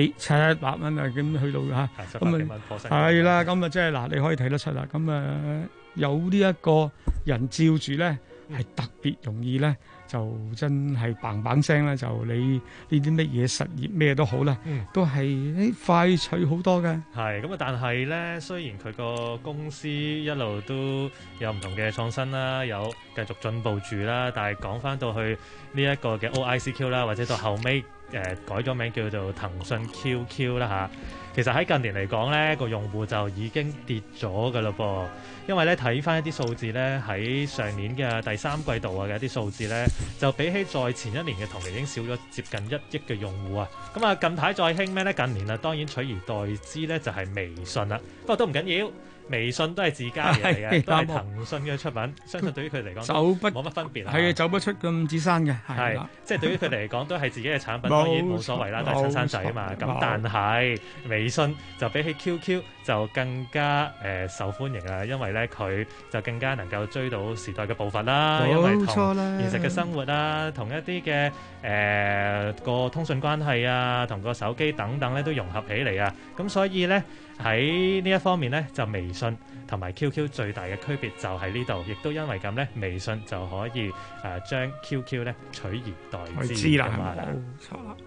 700蚊啊，咁去到嚇，咁啊係啦，咁啊即係嗱，你可以睇得出啦，咁啊有呢一個人照住咧，係特別容易咧就真係砰砰聲啦，就你呢啲乜嘢實業咩都好啦，都係快脆好多嘅。 係咁啊，但係咧，雖然佢個公司一路都有唔同嘅創新啦，有繼續進步住啦，但係講翻到去呢一個嘅 OICQ 啦，或者到後尾改咗名叫做騰訊 QQ 啦嚇。其實喺近年嚟講咧，個用戶就已經跌咗㗎嘞噃，因為咧睇翻一啲數字咧，喺上年嘅第3季度啊嘅一啲數字咧，就比起在前一年嘅同期已經少咗接近1億嘅用戶啊。咁啊，近排再興咩咧？近年啊，當然取而代之咧就係微信啦。不過都唔緊要。微信都係自家嘢嚟嘅，都係騰訊嘅出品。相信對於佢嚟講，冇乜分別。 係啊，走不出咁子山嘅。係， 即係對於佢嚟講，都係自己嘅產品，當然冇所謂啦，都係親生仔啊嘛。咁但係微信就比起 QQ 就更加受歡迎啦，因為咧佢就更加能夠追到時代嘅步伐啦，因為同現實嘅生活啦，同一啲嘅個通訊關係啊，同個手機等等咧都融合起嚟啊。咁所以咧喺呢一方面咧，就微信同埋 QQ 最大嘅區別就喺呢度，亦都因為咁咧，微信就可以將 QQ 咧取而代之㗎嘛。 冇錯啦。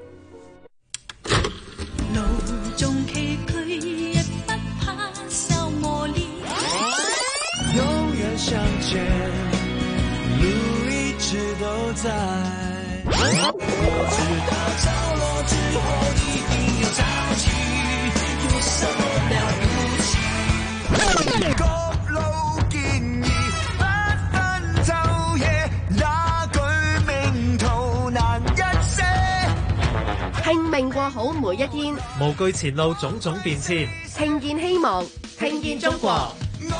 路中崎嶇，亦不怕受磨練。 永遠向前，路一直都在。我知道着落之後一定有交集，有什麼了不起？各路建議，不分晝夜，那句名圖難一些。 拼命過好每一天， 無懼前路種種變遷， 聽見希望，聽見中國。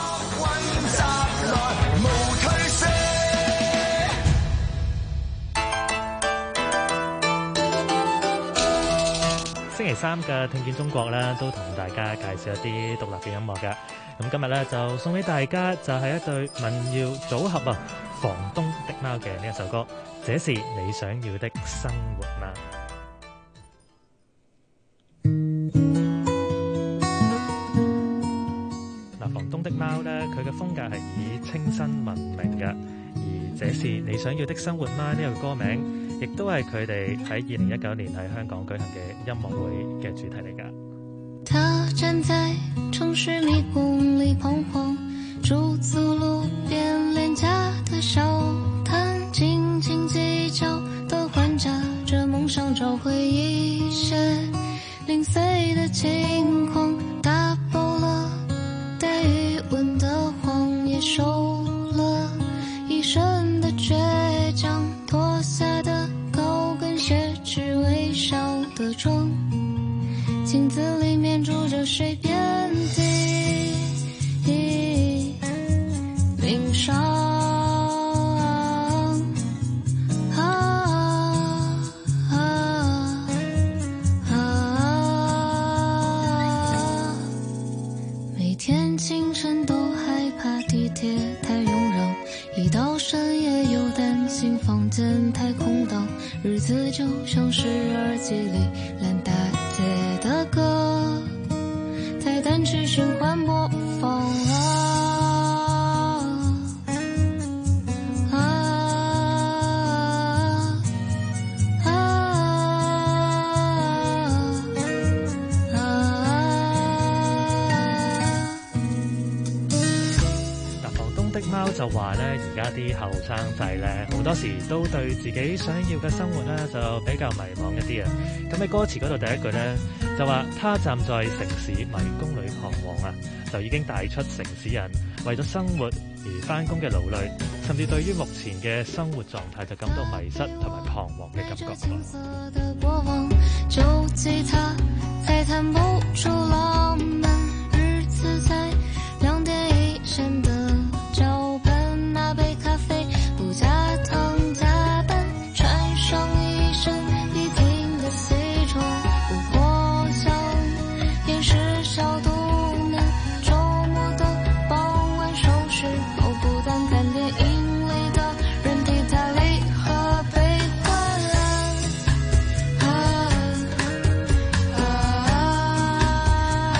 星期三嘅聽見中國咧，都同大家介紹一啲獨立嘅音樂嘅。咁今日咧就送俾大家就係一對民謠組合啊，房東的貓嘅呢一首歌，這是你想要的生活嗎？嗱，房東的貓咧，佢嘅風格係以清新聞名嘅，而這是你想要的生活嗎呢個歌名，亦都係佢哋喺2019年喺香港舉行嘅音樂會嘅主題嚟㗎。 他站在城市迷宮裡彷徨，駐足路邊廉價的小攤，斤斤計較的還價着夢想，找回一些零碎的輕狂，打破了帶餘溫的謊，也收了一身的倔強，脫下的高跟鞋，只微笑的妝，鏡子裡面住着誰遍體鱗傷。每天清晨都害怕地鐵太擁擠，一到深夜又擔心房間太空蕩，日子就像是耳機裡爛大街的歌，在單曲循環播放貓就話咧，而家啲後生仔咧，好多時都對自己想要嘅生活咧就比較迷茫一啲啊。咁喺歌詞嗰度第一句咧就話，他站在城市迷宮裏彷徨啊，就已經帶出城市人為咗生活而翻工嘅勞累，甚至對於目前嘅生活狀態就感到迷失同埋彷徨嘅感覺。 就記他再談不出浪漫日子，在2點一線的腳本，那杯咖啡不加糖加班，穿上一身一挺的西裝，不過想掩飾小肚腩，周末的傍晚收拾好不但看電影裡的人體泰利和悲歡。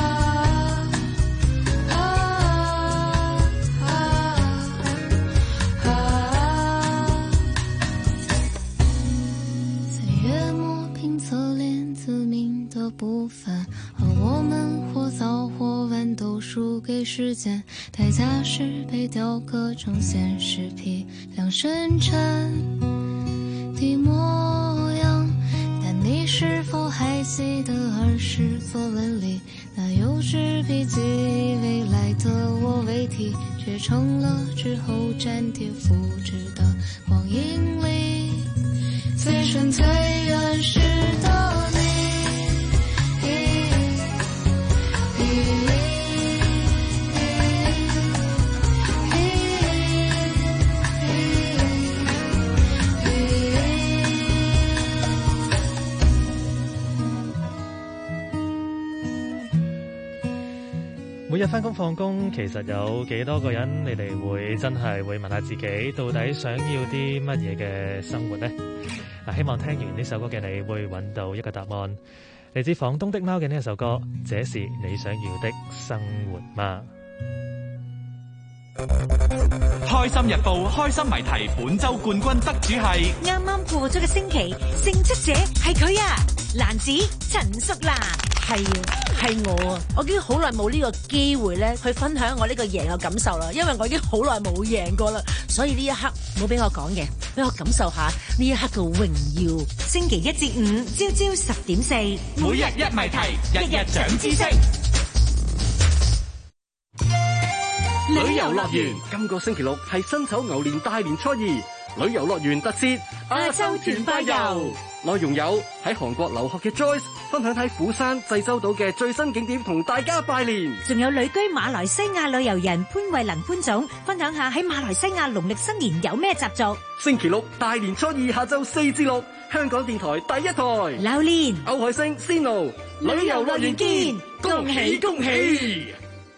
分，而我们或早或晚都输给时间，代价是被雕刻成现实批量生产的模样。但你是否还记得儿时作文里那幼稚笔记，未来的我为题，却成了之后粘贴复制的光阴里最纯最原始的你。 每日返工放工，其實有幾多個人你哋會真係會問下自己，到底想要啲乜嘢嘅生活呢？希望聽完呢首歌嘅你會揾到一個答案。嚟自房東的貓嘅呢一首歌，這是你想要的生活嗎？ 開心日報開心謎題本周冠軍得主係啱啱過咗個星期，勝出者係佢啊，蘭子陳淑蘭。係啊，係我啊！我已經好耐冇呢個機會咧，去分享我呢個贏嘅感受啦。因為我已經好耐冇贏過啦，所以呢一刻冇俾我講嘅，俾我感受下呢一刻嘅榮耀。星期一至五朝朝10:4， 每日一謎題，日日長知識。 旅遊樂園今個星期六係辛丑牛年大年初二，旅遊樂園特設亞洲團拜遊。內容有喺韓國留學嘅 Joyce 分享喺釜山濟州島嘅最新景點同大家拜年， 仲有旅居馬來西亞旅遊人潘慧能潘總分享下喺馬來西亞農曆新年有咩習俗。 星期六大年初二下晝4至6，香港電台第一台榴蓮歐海星 Sino 旅遊樂園見，恭喜恭喜！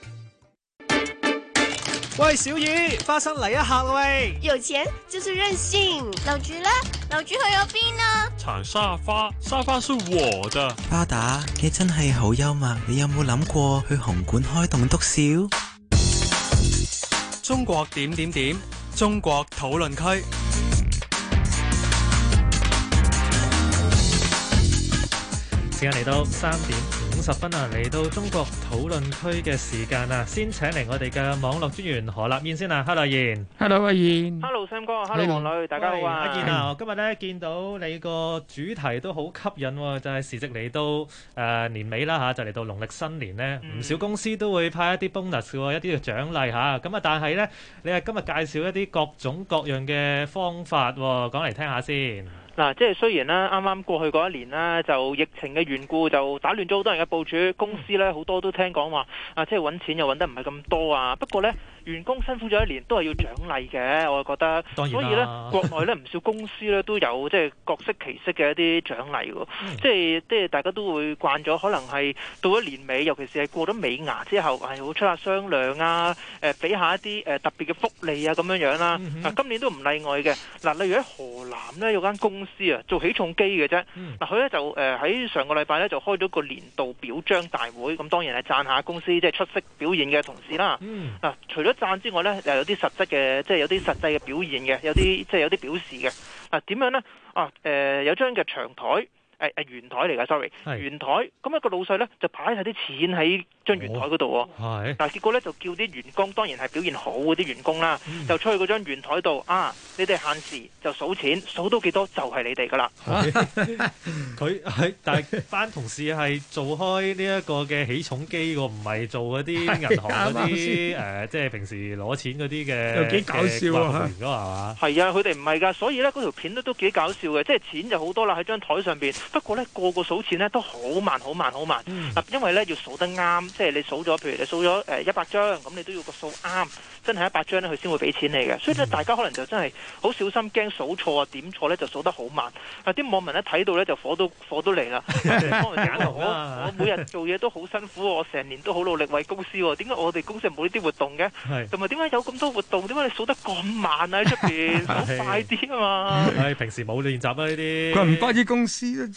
喂，小雨，花生嚟一客啦喂！ 有錢就是任性。老朱呢？老朱去咗邊啊？ 搶沙發，沙發是我的。 巴打，你真係好幽默，你有冇諗過去紅館開棟篤笑？ 中國點點點，中國討論區。 時間嚟到3:50啊，嚟到中國討論區嘅時間啊，先請嚟我哋嘅網絡專員何立燕先啊 ，Hello 燕 ，Hello 阿燕 ，Hello Sam 哥 ，Hello 黃女，大家好啊！ 阿燕啊，我今日咧見到你個主題都好吸引喎，就係時值嚟到年尾啦嚇，就嚟到農曆新年咧，唔少公司都會派一啲 bonus 喎，一啲嘅獎勵嚇，咁啊，但係咧，你係今日介紹一啲各種各樣嘅方法喎，講嚟聽下先。 嗱，即係雖然咧，啱啱過去嗰一年咧，就疫情嘅緣故，就打亂咗好多人嘅部署。公司咧好多都聽講話，即係揾錢又揾得唔係咁多啊。不過咧，員工辛苦咗一年都係要獎勵嘅，我覺得。當然啦。所以咧，國內咧唔少公司咧都有即係各式其式嘅一啲獎勵喎。即係大家都會慣咗，可能係到咗年尾，尤其是係過咗尾牙之後，係會出下雙糧啊，俾下一啲特別嘅福利啊咁樣啦。今年都唔例外嘅。嗱，例如喺河南咧有間公司啊，做起重機嘅啫。嗱，佢咧就喺上個禮拜咧就開咗個年度表彰大會，咁當然係讚下公司即係出色表現嘅同事啦。嗱，除咗讚之外咧，又有啲實質嘅，即係有啲實際嘅表現嘅，有啲即係有啲表示嘅。嗱，點樣咧？有張嘅長台。圓台嚟㗎 sorry， 圓台，咁一個老細咧就擺晒啲錢喺張圓台嗰度喎。但係結果咧就叫啲員工，當然係表現好嗰啲員工啦，就出去嗰張圓台度你哋限時就數錢，數到幾多就係你哋㗎啦。 佢係但係班同事係做開呢一個嘅起重機喎，唔係做嗰啲銀行嗰啲即係平時攞錢嗰啲嘅。又幾搞笑啊！係嘛？ 係啊，佢哋唔係㗎，所以咧嗰條片都幾搞笑嘅，即係錢就好多啦喺張台上邊。不過咧，個個數錢咧都好慢，好慢，好慢。因為咧要數得啱，即係你數咗，譬如你數咗100張，咁你都要個數啱，真係100張咧，佢先會俾錢你嘅。所以咧，大家可能就真係好小心，驚數錯啊、點錯咧，就數得好慢。啲網民咧睇到咧就火都嚟啦。我每日做嘢都好辛苦，我成年都好努力為公司喎。點解我哋公司冇呢啲活動嘅？同埋點解有咁多活動？點解你數得咁慢啊？喺出邊數快啲啊嘛！ 係平時冇練習啊呢啲。 佢唔關啲公司。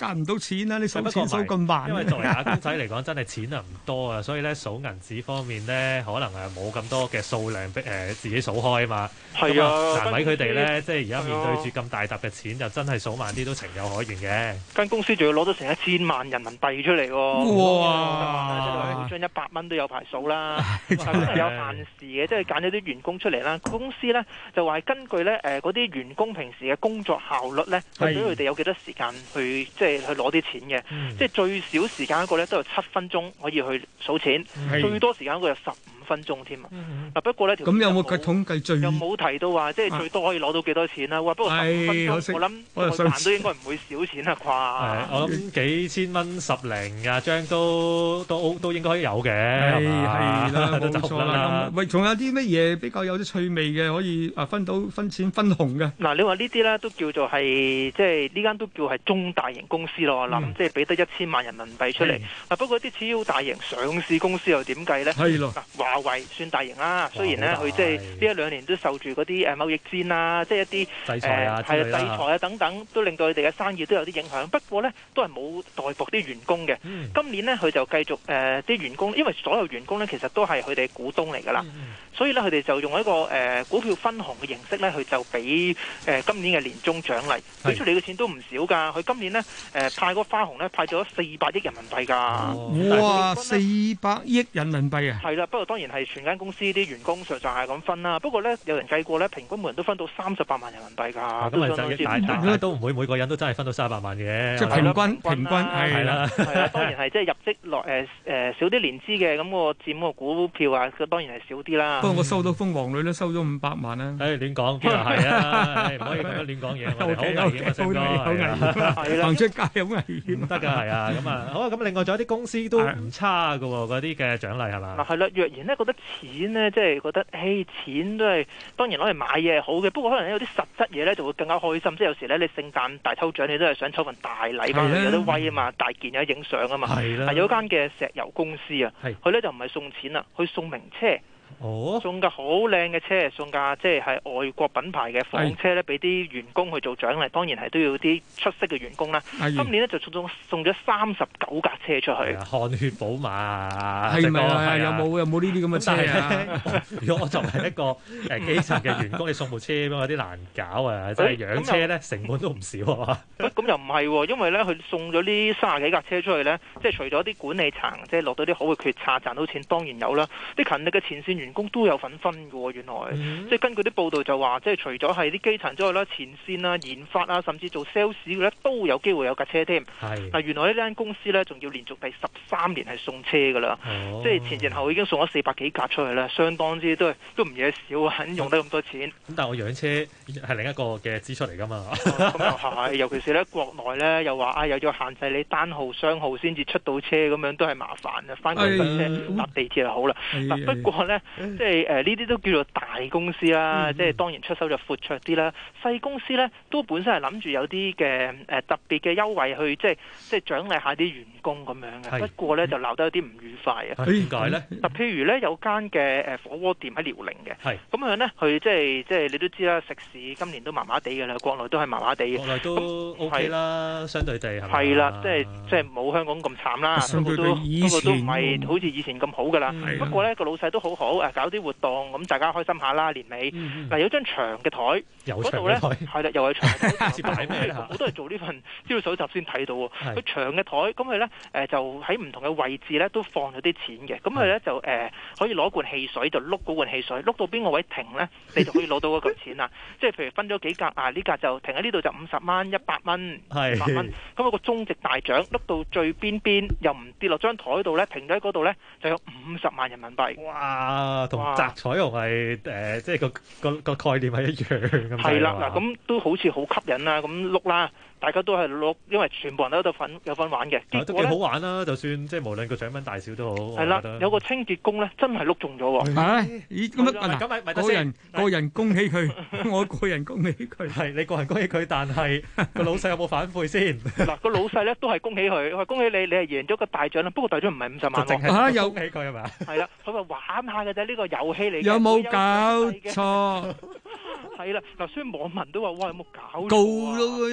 賺唔到錢啦！你數錢數咁慢， 因為作為打工仔嚟講，真係錢啊唔多啊，所以咧數銀紙方面咧，可能係冇咁多嘅數量自己數開啊嘛。 係啊， 難為佢哋咧，即係而家面對住咁大沓嘅錢，就真係數慢啲都情有可原嘅。 間公司仲要攞咗成1000萬人民幣出嚟喎！哇！將100蚊都有排數啦，係有限時嘅，即係揀咗啲員工出嚟啦。公司咧就話根據咧嗰啲員工平時嘅工作效率咧，係俾佢哋有幾多時間去即係去攞啲錢嘅。即係最少時間一個咧都有7分鐘可以去數錢，最多時間一個有15分鐘添啊！嗱，不過咧咁有冇計統計最？ 又冇提到話即係最多可以攞到幾多錢啦？哇！不過15分鐘，我諗我賺都應該唔會少錢啦啩。 我諗幾千蚊10零廿張都應該有嘅。係啦，冇錯啦。喂，仲有啲乜嘢比較有啲趣味嘅可以分錢分紅嘅？ 嗱，你話呢啲咧都叫做係即係呢間都叫係中大型公司咯。我諗即係俾得1000萬人民幣出嚟。嗱，不過啲超大型上市公司又點計咧？ 係咯。 華為算大型啦，雖然咧佢即係呢1-2年都受住嗰啲貿易戰啊，即係一啲制裁啊、 制裁啊等等，都令到佢哋嘅生意都有啲影響。不過咧都係冇代薄啲員工嘅。今年咧佢就繼續啲員工，因為所有員工咧其實都係佢哋股東嚟㗎啦，所以咧佢哋就用一個股票分紅嘅形式咧，佢就俾今年嘅年終獎勵，俾出嚟嘅錢都唔少㗎。佢今年咧派嗰花紅咧派咗400億人民幣㗎。 哇！400億人民幣啊！ 係啦，不過當然係全間公司啲員工實在係咁分啦。不過咧，有人計過咧，平均每人都分到38萬人民幣㗎。 咁啊，都唔會每個人都真係分到38萬嘅。 即係平均係啦。 係啊，當然係即係入職落少啲年資嘅，咁我佔個股票啊，當然係少啲啦。 不過我收到風黃女都收咗500萬啦。 亂講邊度係啊？唔可以咁樣亂講嘢，好危險啊！成哥係啦， 行出街好危險， 唔得㗎係啊。咁啊，好啊。咁另外仲有啲公司都唔差㗎喎，嗰啲嘅獎勵係嘛？ 嗱係啦，若然咧覺得錢咧，即係覺得，錢都係當然攞嚟買嘢係好嘅，不過可能有啲實質嘢咧就會更加開心。即係有時咧，你聖誕大抽獎，你都係想抽份大禮翻去，有得威啊嘛，大件有得影相啊嘛。係有間嘅石油公司啊，佢咧就唔係送錢啦，佢送名車。送架好靚嘅車，送架即係外國品牌嘅房車咧，俾啲員工去做獎勵。當然係都要啲出色嘅員工啦。今年咧就送咗39架車出去， 汗血寶馬係咪啊？有冇呢啲咁嘅車啊？ 如果我作為一個基層嘅員工，你送部車俾我有啲難搞啊！即係養車咧成本都唔少啊。 咁又唔係喎，因為咧佢送咗呢30幾架車出去咧，即係除咗啲管理層即係落到啲好嘅決策賺到錢，當然有啦。啲勤力嘅前線員工都有份分嘅喎，原來即係根據啲報道就話，即係除咗係啲基層之外啦，前線啊、研發啊，甚至做 sales 嘅咧都有機會有架車添。嗱，原來呢間公司咧仲要連續第13年係送車㗎啦，即係前後已經送咗400幾架出去啦，相當之都唔嘢少啊，肯用得咁多錢。 咁但係我養車係另一個嘅支出嚟㗎嘛。 咁又係，尤其是咧國內咧又話又要限制你單號、雙號先至出到車，咁樣都係麻煩啊。翻工新車搭地鐵就好啦。嗱，不過咧即係呢啲都叫做大公司啦，即係當然出手就闊綽啲啦。細公司咧都本身係諗住有啲嘅特別嘅優惠去即係獎勵下啲員工咁樣嘅。不過咧就鬧得有啲唔愉快啊。 點解咧？ 嗱，譬如咧有間嘅火鍋店喺遼寧嘅，咁樣咧佢即係你都知啦，食肆今年都麻麻地嘅啦，國內都係麻麻地嘅。 國內都 OK 啦，相對地係咪？ 係啦，即係冇香港咁慘啦，不過都唔係好似以前咁好噶啦。不過咧個老細都好好，搞啲活動，咁大家開心下啦。年尾嗱有張長嘅台，嗰度咧係啦，又係長嘅台，我都係做呢份資料搜集先睇到喎。佢長嘅台，咁佢咧就喺唔同嘅位置咧都放咗啲錢嘅。咁佢咧就可以攞罐汽水，就碌嗰罐汽水，碌到邊個位停咧，你就可以攞到嗰嚿錢啦。即係譬如分咗幾格啊，呢格就停喺呢度就50蚊、100蚊、200蚊。咁有個終極大獎，碌到最邊又唔跌落張台度咧，停咗喺嗰度咧就有50萬人民幣。 哇！同摘彩虹係即係個概念係一樣咁。 係啦，嗱咁都好似好吸引啦，咁碌啦。大家都係碌，因為全部人都有份玩嘅。 都幾好玩啦，就算即係無論個獎品大小都好。 係啦，有個清潔工咧，真係碌中咗喎。 咦？咁個人恭喜佢，我個人恭喜佢。 係你個人恭喜佢，但係個老細有冇反悔先？ 嗱，個老細咧都係恭喜佢，佢話恭喜你，你係贏咗個大獎啦。不過大獎唔係50萬喎。 有恭喜佢係咪？ 係啦，佢話玩下嘅啫，呢個遊戲嚟嘅。 有冇搞錯？ 係啦，嗱，所以網民都話：哇，有冇搞錯？ 告到佢啦，告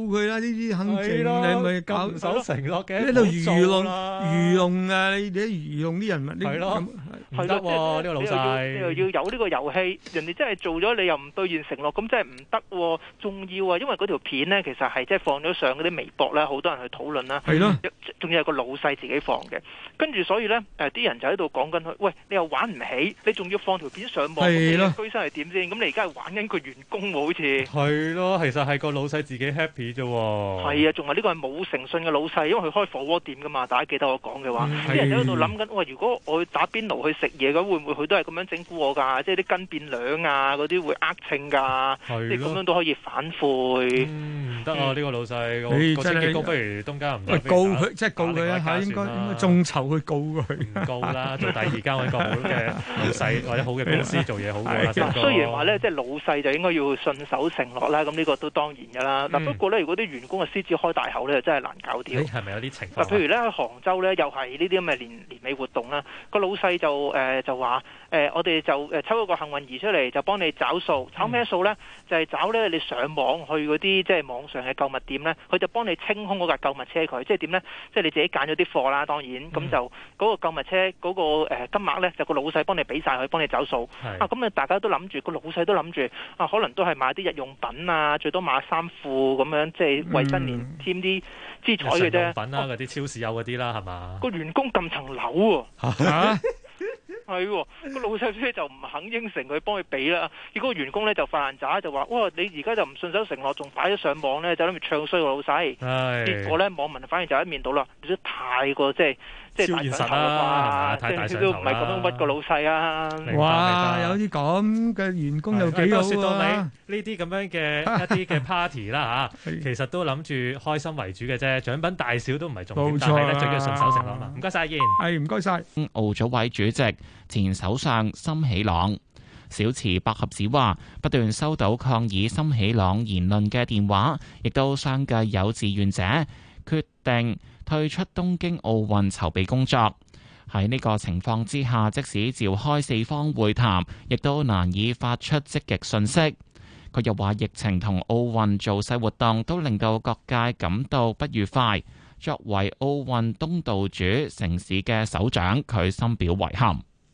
佢啦！呢啲肯定係咯你咪搞咁唔守承諾嘅， 喺度唔好做啦愚弄啊！你哋愚弄啲人物， 係咯唔得係咯喎呢個老細你又要有呢個遊戲，人哋真係做咗，你又唔兌現承諾，咁真係唔得喎。仲要啊，因為嗰條片呢，其實係即係放咗上嗰啲微博啦，好多人去討論啦。 係咯， 仲要係個老細自己放嘅，跟住所以呢，啲人就喺度講緊佢，喂，你又玩唔起，你仲要放條片上網， 係咯咁你居身係點先？咁你而家係玩緊個員工喎，好似係咯，其實係個老細自己 happy 啫喎。 係啊，仲係呢個係冇誠信嘅老細，因為佢開火鍋店噶嘛，大家記得我講嘅話，啲人喺度諗緊，喂，如果我去打邊爐去食嘢咁，會唔會佢都係咁樣整蠱我㗎？即係啲斤變兩啊，嗰啲會稱㗎，即係咁樣都可以反悔。 唔得啊！呢個老細個真係清潔工不如東家唔得， 告佢，即係告佢一下，應該眾籌去告佢。 告啦，做第二間揾個好嘅老細或者好嘅公司做嘢好過啦。 雖然話咧，即係老細就應該要信守承諾啦，咁呢個都當然㗎啦。嗱，不過咧，如果啲員工嘅獅子開大口咧，真係難搞啲。 係咪有啲情況？ 嗱，譬如咧喺杭州咧，又係呢啲咁嘅年尾活動啦，個老細就話我哋就抽一個幸運兒出嚟，就幫你找數，找咩數咧？就係找咧你上網去嗰啲即係網上嘅購物店咧，佢就幫你清空嗰架購物車佢，即係點咧？即係你自己揀咗啲貨啦，當然咁就嗰個購物車嗰個金額咧，就個老細幫你俾晒佢，幫你找數。咁啊，大家都諗住個老細都諗住啊，可能都係買啲日用品啊，最多買衫褲咁樣，即係為新年添啲姿彩嘅啫。 日用品啦，嗰啲超市有嗰啲啦，係嘛？ 個員工撳層樓喎。係喎，個老細咧就唔肯應承佢幫佢俾啦，結果個員工咧就發爛渣，就話：哇！你而家就唔信守承諾，仲擺咗上網咧，就諗住唱衰個老細。結果咧網民反而就一面倒啦，你都太過即係大上頭啦啩，即係都唔係咁樣屈個老細啊！ 哇！有啲咁嘅員工又幾好説到啊！ 呢啲咁樣嘅一啲嘅 party 啦嚇，其實都諗住開心為主嘅啫，獎品大小都唔係重點，但係咧最緊要信守承諾嘛。唔該晒，燕。 係唔該晒。 奧組委主席、前首相森喜朗。小池百合子話：不斷收到抗議森喜朗言論嘅電話，亦都相繼有志願者決定退出東京奧運籌備工作。喺呢個情況之下，即使召開四方會談，亦都難以發出積極訊息。佢又話：疫情同奧運造勢活動都令到各界感到不愉快。作為奧運東道主城市嘅首長，佢深表遺憾。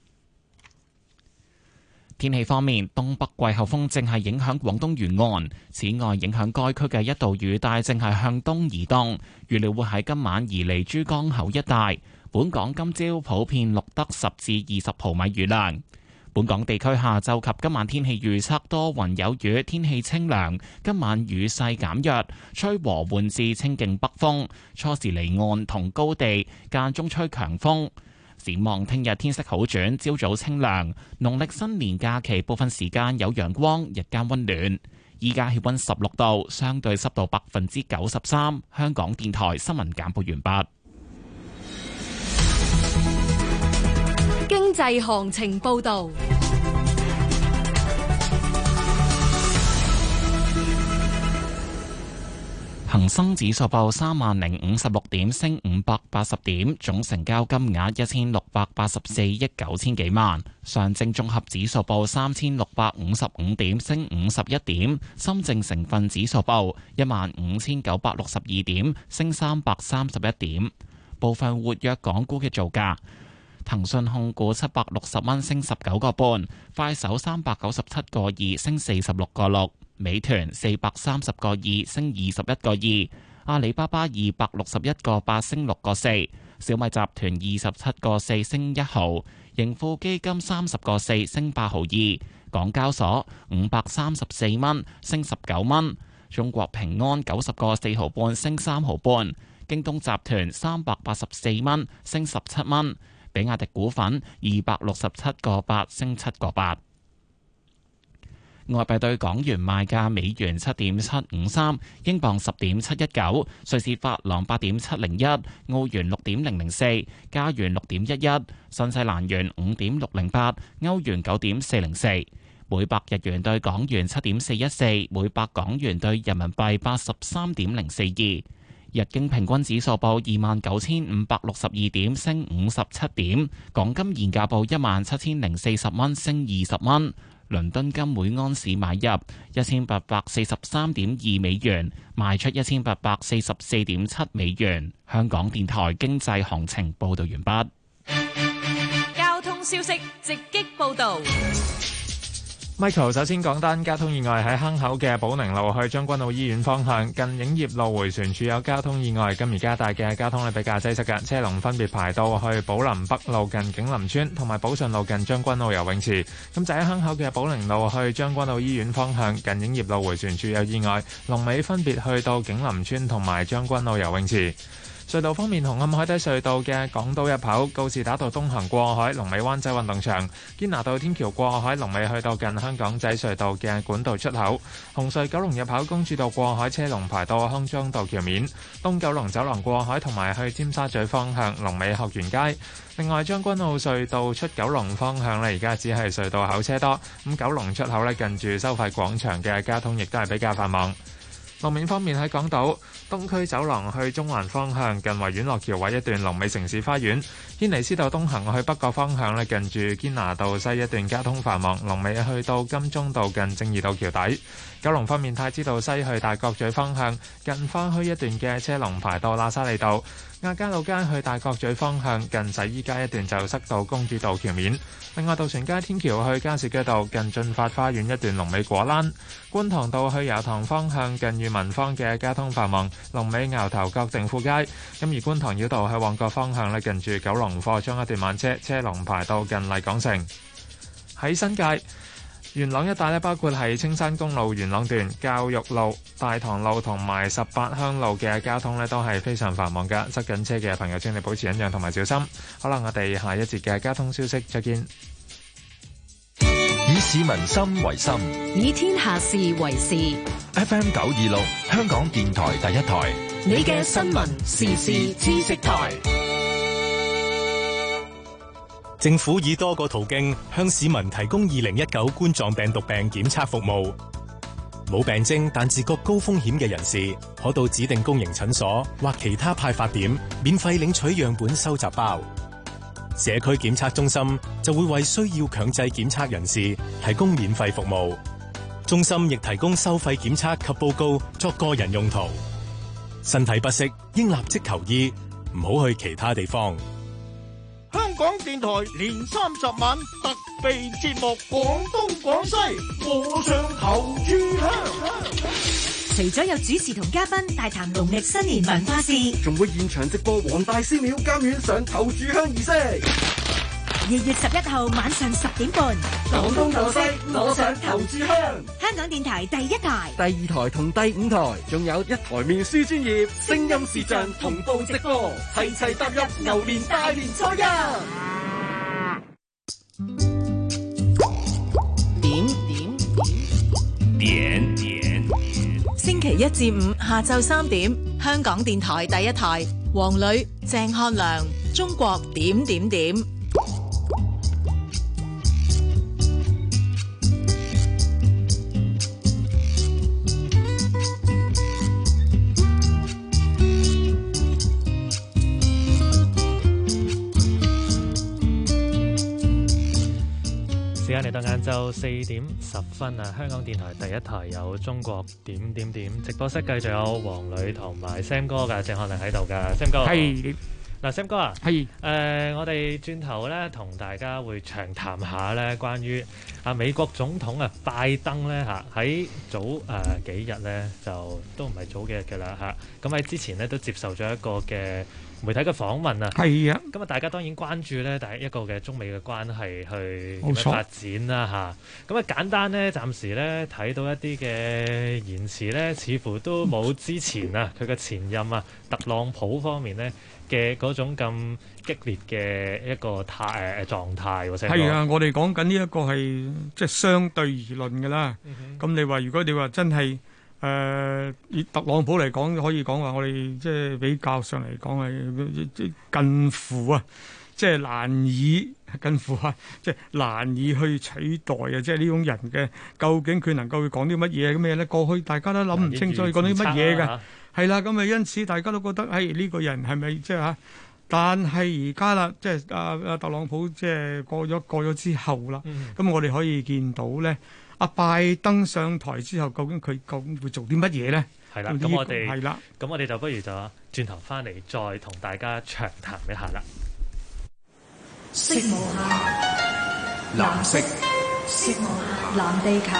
天氣方面，東北季候風正係影響廣東沿岸，此外影響該區嘅一道雨帶正係向東移動，預料會喺今晚移離珠江口一帶。本港今朝普遍錄得10至20毫米雨量。本港地區下晝及今晚天氣預測多雲有雨，天氣清涼。今晚雨勢減弱，吹和緩至清勁北風，初時離岸同高地間中吹強風。展望聽日天色好轉，朝早清涼。農曆新年假期部分時間有陽光，日間溫暖。依家氣溫16度，相對濕度93%。香港電台新聞簡報完畢。 經濟行情報導。 恒生指數報30,056點，升580點，總成交金額1684億9千幾萬。上證綜合指數報3655點，升51點。深證成分指數報15,962點，升331點。部分活躍港股嘅造價：騰訊控股760蚊，升19個半；快手397個2，升46個6。美團430個2，升21個2；阿里巴巴261個8，升6個4；小米集團27個4，升1毫；盈富基金30個4，升8毫2；港交所534蚊，升19蚊；中國平安90個4毫半，升3毫半；京東集團384蚊，升17蚊；比亞迪股份267個8，升7個8。外幣對港元賣價：美元7.753，英鎊10.719，瑞士法郎8.701，澳元6.004，加元6.11，新西蘭元5.608，歐元9.404。每百日元對港元7.414，每百港元對人民幣83.042。日經平均指數報29,562點，升57點。港金現價報17,040蚊，升20蚊。 倫敦金每安士買入1843.2美元，賣出1844.7美元。香港電台經濟行情報道完畢。 交通消息直擊報道。 Michael 首先講單交通意外，喺坑口嘅寶寧路去將軍澳醫院方向，近影業路迴旋處有交通意外，咁而家大嘅交通比較擠塞嘅，車龍分別排到去寶林北路近景林村，同埋寶順路近將軍澳游泳池。咁就喺坑口嘅寶寧路去將軍澳醫院方向，近影業路迴旋處有意外，龍尾分別去到景林村同埋將軍澳游泳池。隧道方面，紅磡海底隧道嘅港島入口告士打道東行過海，龍尾灣仔運動場；堅拿道天橋過海，龍尾去到近香港仔隧道嘅管道出口。紅隧九龍入口公主道過海車龍排到康莊道橋面，東九龍走廊過海同埋去尖沙咀方向，龍尾學園街。另外，將軍澳隧道出九龍方向呢，而家只係隧道口車多，咁九龍出口呢，近住收費廣場嘅交通亦都係比較繁忙。路面方面，喺港島東區走廊去中環方向，近維園落橋位一段龍尾城市花園；軒尼詩道東行去北角方向咧，近住堅拿道西一段交通繁忙，龍尾去到金鐘道近正義道橋底。九龍方面，太子道西去大角咀方向，近花墟一段嘅車龍排到喇沙利道。亞皆老街去大角咀方向，近洗衣街一段就塞到公主道橋面。另外，渡船街天橋去加士居道近駿發花園一段龍尾果欄。觀塘道去油塘方向，近裕民坊嘅交通繁忙，龍尾牛頭角定富街。咁而觀塘繞道去旺角方向咧，近住九龍貨倉一段慢車，車龍排到近麗港城。喺新界元朗一帶咧，包括係青山公路元朗段、教育路、大棠路同埋18鄉路嘅交通咧，都係非常繁忙㗎。塞緊車嘅朋友，請你保持忍讓同埋小心。好啦，我哋下一節嘅交通消息再見。 以市民心為心， 以天下事為事。 FM 926，香港電台第一台， 你嘅新聞時事知識台。 政府以多個途徑向市民提供2019冠狀病毒病檢測服務。冇病徵但自覺高風險嘅人士，可到指定公營診所或其他派發點免費領取樣本收集包。社區檢測中心就會為需要強制檢測人士提供免費服務。中心亦提供收費檢測及報告作個人用途。身體不適應立即求醫，唔好去其他地方。 香港電台年30晚特備節目，廣東廣西和尚頭炷香。 除咗有主持同嘉賓大談農曆新年文化事， 仲會現場直播黃大仙廟監院上頭炷香儀式。 2月11號晚上10點半， 廣東頭西我上頭炷香。 香港電台第一台、 第2台同第5台，仲有一台面書專頁、聲音視像同步直播，齊齊踏入牛年大年初一。 點。 星期一至五下晝3點，香港電台第一台，黃磊、鄭漢良，中國點點點。 時間嚟到晏晝4點10分啊！香港電台第一台有中國點點點直播室，繼續有黃磊同埋 Sam 哥㗎，鄭漢良喺度㗎。Sam 哥係嗱，Sam 哥啊，係我哋轉頭咧，同大家會長談下咧，關於美國總統拜登咧喺早幾日咧，就都唔係早幾日嘅啦咁喺之前咧都接受咗一個嘅媒體嘅訪問啊，係啊，咁大家當然關注咧，第一個嘅中美嘅關係去點樣發展啦咁簡單咧，暫時咧睇到一啲嘅言辭咧，似乎都冇之前佢嘅前任特朗普方面咧嘅嗰種咁激烈嘅一個狀態喎。係啊，我哋講緊呢一個係即係相對而論嘅啦。咁你話如果你話真係以特朗普嚟講，可以講話我哋即係比較上嚟講係近乎即係難以近乎即係難以去取代即係呢種人嘅究竟佢能夠講啲乜嘢咁咩咧？過去大家都諗唔清楚佢講啲乜嘢嘅，係啦。咁因此大家都覺得呢個人係咪即係但係而家啦，即係阿特朗普即係過咗之後啦，咁我哋可以見到咧，阿拜登上台之後，究竟佢會做啲乜嘢咧？ 係啦，咁我哋就不如就轉頭翻嚟再同大家長談一下啦。 色無限，藍色，色無限，藍地球。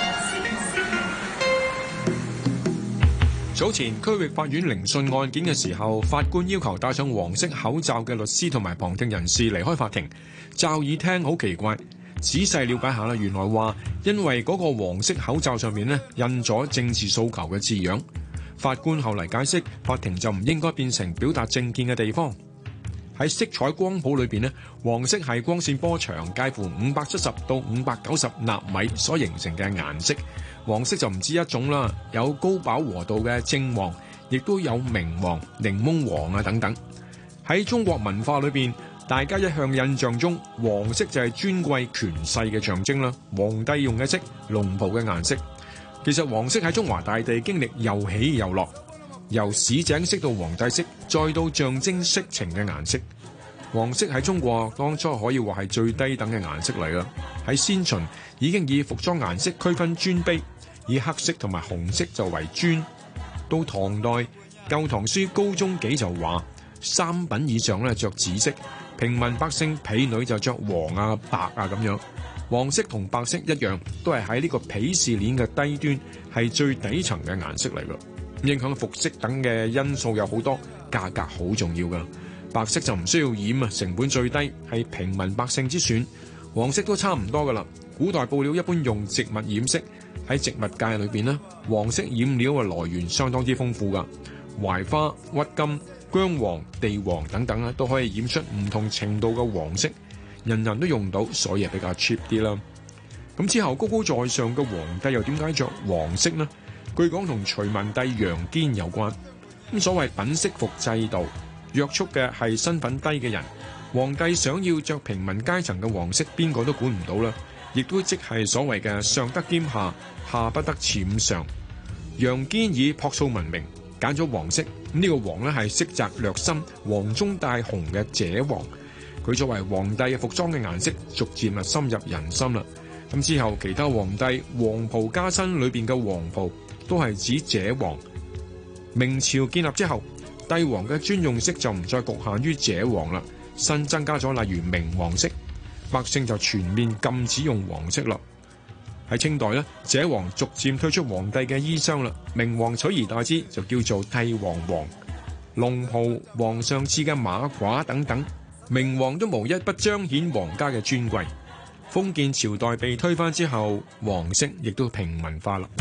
早前區域法院聆訊案件嘅時候，法官要求戴上黃色口罩嘅律師同埋旁聽人士離開法庭。驟耳聽好奇怪，仔細了解下啦，原來話因為嗰個黃色口罩上面呢印咗政治訴求嘅字樣。法官後嚟解釋，法庭就唔應該變成表達政見嘅地方。喺色彩光譜裏邊呢，黃色係光線波長介乎570到590納米所形成嘅顏色。黃色就唔止一種啦，有高飽和度嘅正黃，亦都有明黃、檸檬黃啊等等。喺中國文化裏邊，大家一向印象中黃色就係尊貴權勢嘅象徵啦，皇帝用嘅色，龍袍嘅顏色。其實黃色喺中華大地經歷又起又落。由市井色到皇帝色，再到象徵色情嘅顏色，黃色喺中國當初可以話係最低等嘅顏色嚟啦。喺先秦已經以服裝顏色區分尊卑，以黑色同埋紅色就為尊。到唐代，《舊唐書高宗紀》就話三品以上咧着紫色，平民百姓婢女就着黃啊、白啊咁樣。黃色同白色一樣，都係喺呢個鄙視鏈嘅低端，係最底層嘅顏色嚟㗎。影響服飾等嘅因素有好多，價格好重要㗎。白色就唔需要染啊，成本最低，係平民百姓之選。黃色都差唔多㗎啦。古代布料一般用植物染色，喺植物界裏邊呢，黃色染料嘅來源相當之豐富㗎。槐花、鬱金、姜黃、地黃等等咧，都可以染出唔同程度嘅黃色，人人都用到，所以係比較 cheap 啲啦。咁之後高高在上嘅皇帝又點解着黃色呢？據講同隋文帝楊堅有關。咁所謂品色服制度，約束嘅係身份低嘅人。皇帝想要着平民階層嘅黃色，邊個都管唔到啦。亦都即係所謂嘅上得兼下，下不得僭上。楊堅以樸素聞名，揀咗黃色。呢個黃呢係色澤略深，黃中帶紅嘅赭黃。佢作為皇帝嘅服裝嘅顏色，逐漸啊深入人心啦。咁之後其他皇帝黃袍加身裏邊嘅黃袍，都係指赭黃。明朝建立之後，帝王嘅專用色就唔再局限於赭黃啦，新增加咗例如明黃色，百姓就全面禁止用黃色啦。喺清代呢，赭黃逐漸退出皇帝嘅衣裳啦，明黃取而代之，就叫做帝王黃。龍袍、皇上賜嘅馬褂等等，明黃都無一不彰顯皇家嘅尊貴。封建朝代被推翻之後，黃色亦都平民化啦。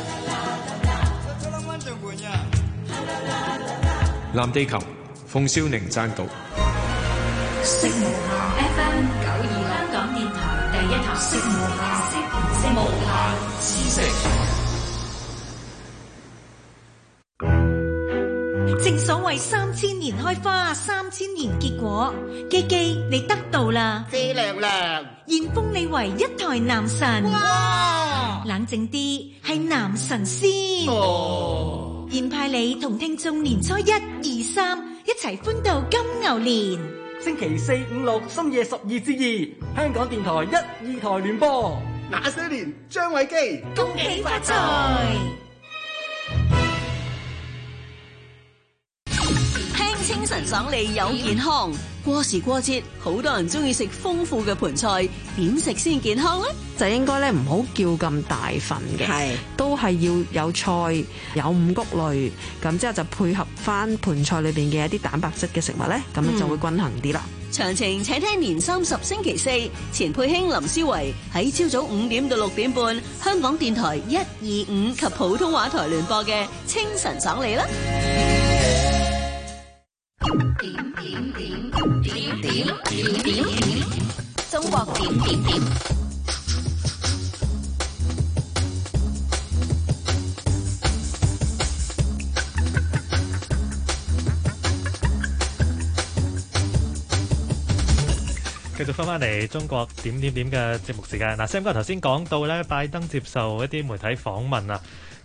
藍地球，馮少寧撰稿。 色無限 FM 92香港電台第一台，色無限，色無限知識。 正所謂3000年開花，3000年結果。基基，你得到啦！ 謝娘娘， 現封你為一台男神。 哇！ 冷靜啲，係男神先。 哦， 現派你同聽眾年初1、2、3一齊歡度金牛年。 星期4、5、6深夜12至2，香港電台1、2台聯播。 那些年，張偉基， 恭喜發財！ 清晨爽利有健康，過時過節，好多人中意食豐富嘅盤菜，點食先健康呢？ 就應該咧唔好叫咁大份嘅，都係要有菜，有五穀類，咁之後就配合翻盤菜裏邊嘅一啲蛋白質嘅食物咧，咁就會均衡啲啦。 詳情請聽年30星期4，錢佩卿、林思維喺朝早5點到6點半，香港電台125及普通話台聯播嘅清晨爽利啦。點，中國點。 繼續翻嚟中國點嘅節目時間。嗱，Sam 哥頭先講到咧，拜登接受一啲媒體訪問啊。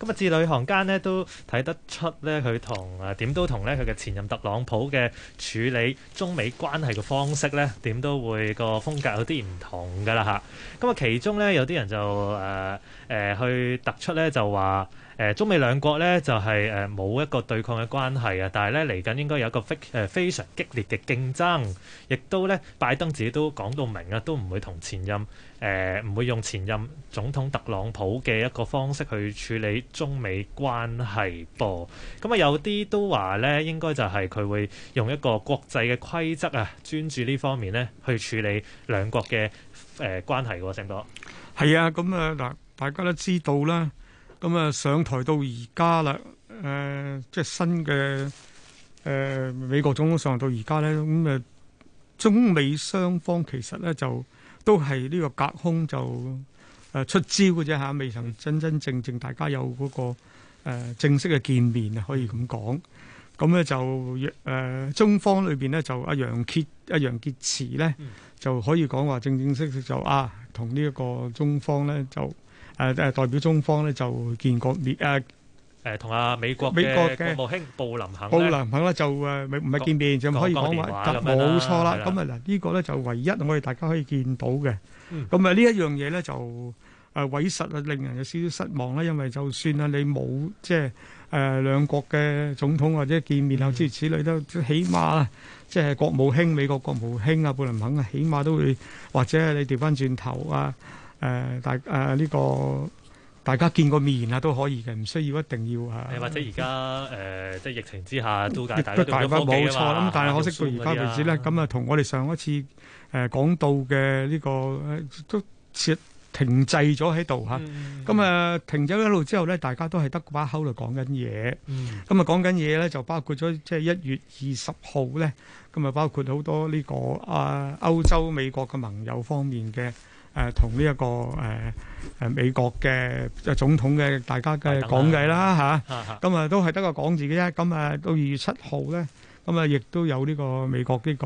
咁啊，字裏行間呢都睇得出咧，佢點都同咧佢嘅前任特朗普嘅處理中美關係嘅方式咧，點都會個風格有啲唔同㗎啦嚇。咁啊，其中咧有啲人就去突出咧就話。中美兩國咧就係冇一個對抗嘅關係啊，但係咧嚟緊應該有一個非常激烈嘅競爭，亦都咧拜登自己都講到明啊，都唔會同前任唔會用前任總統特朗普嘅一個方式去處理中美關係噃。咁啊有啲都話咧應該就係佢會用一個國際嘅規則啊，專注呢方面咧去處理兩國嘅關係喎，成哥。 係啊，咁啊嗱，大家都知道啦。咁啊上台到而家啦，即係新嘅美國總統上台到而家咧，咁中美雙方其實咧就都係呢個隔空就出招嘅啫嚇，未曾真真正正大家有嗰個正式嘅見面啊，可以咁講。咁咧就中方裏邊咧就阿楊潔篪咧就可以講話正式就同呢一個中方咧就。代表中方咧就見過面同美國嘅國務卿布林肯咧就唔係見面，就可以講話冇錯啦。咁啊嗱，呢個咧就唯一我哋大家可以見到嘅。咁啊呢一樣嘢咧就委實啊，令人有少少失望啦。因為就算啊你冇即係兩國嘅總統或者見面啊諸如此類都起碼即係國務卿美國國務卿啊布林肯啊，起碼都會或者你調翻轉頭啊。呢個大家見個面啊都可以嘅，唔需要一定要或者而家即係疫情之下都大家冇錯。咁但係可惜到而家為止咧，咁同我哋上一次講到嘅呢個都停滯咗喺度嚇。咁停咗一路之後咧，大家都係得把口度講緊嘢。咁講緊嘢咧就包括咗即係1月20號咧，咁包括好多呢個歐洲美國嘅盟友方面嘅。同呢一個美國嘅總統嘅大家嘅講計啦嚇，咁都係得個講字嘅啫。咁到2月7號咧，咁亦都有呢個美國呢個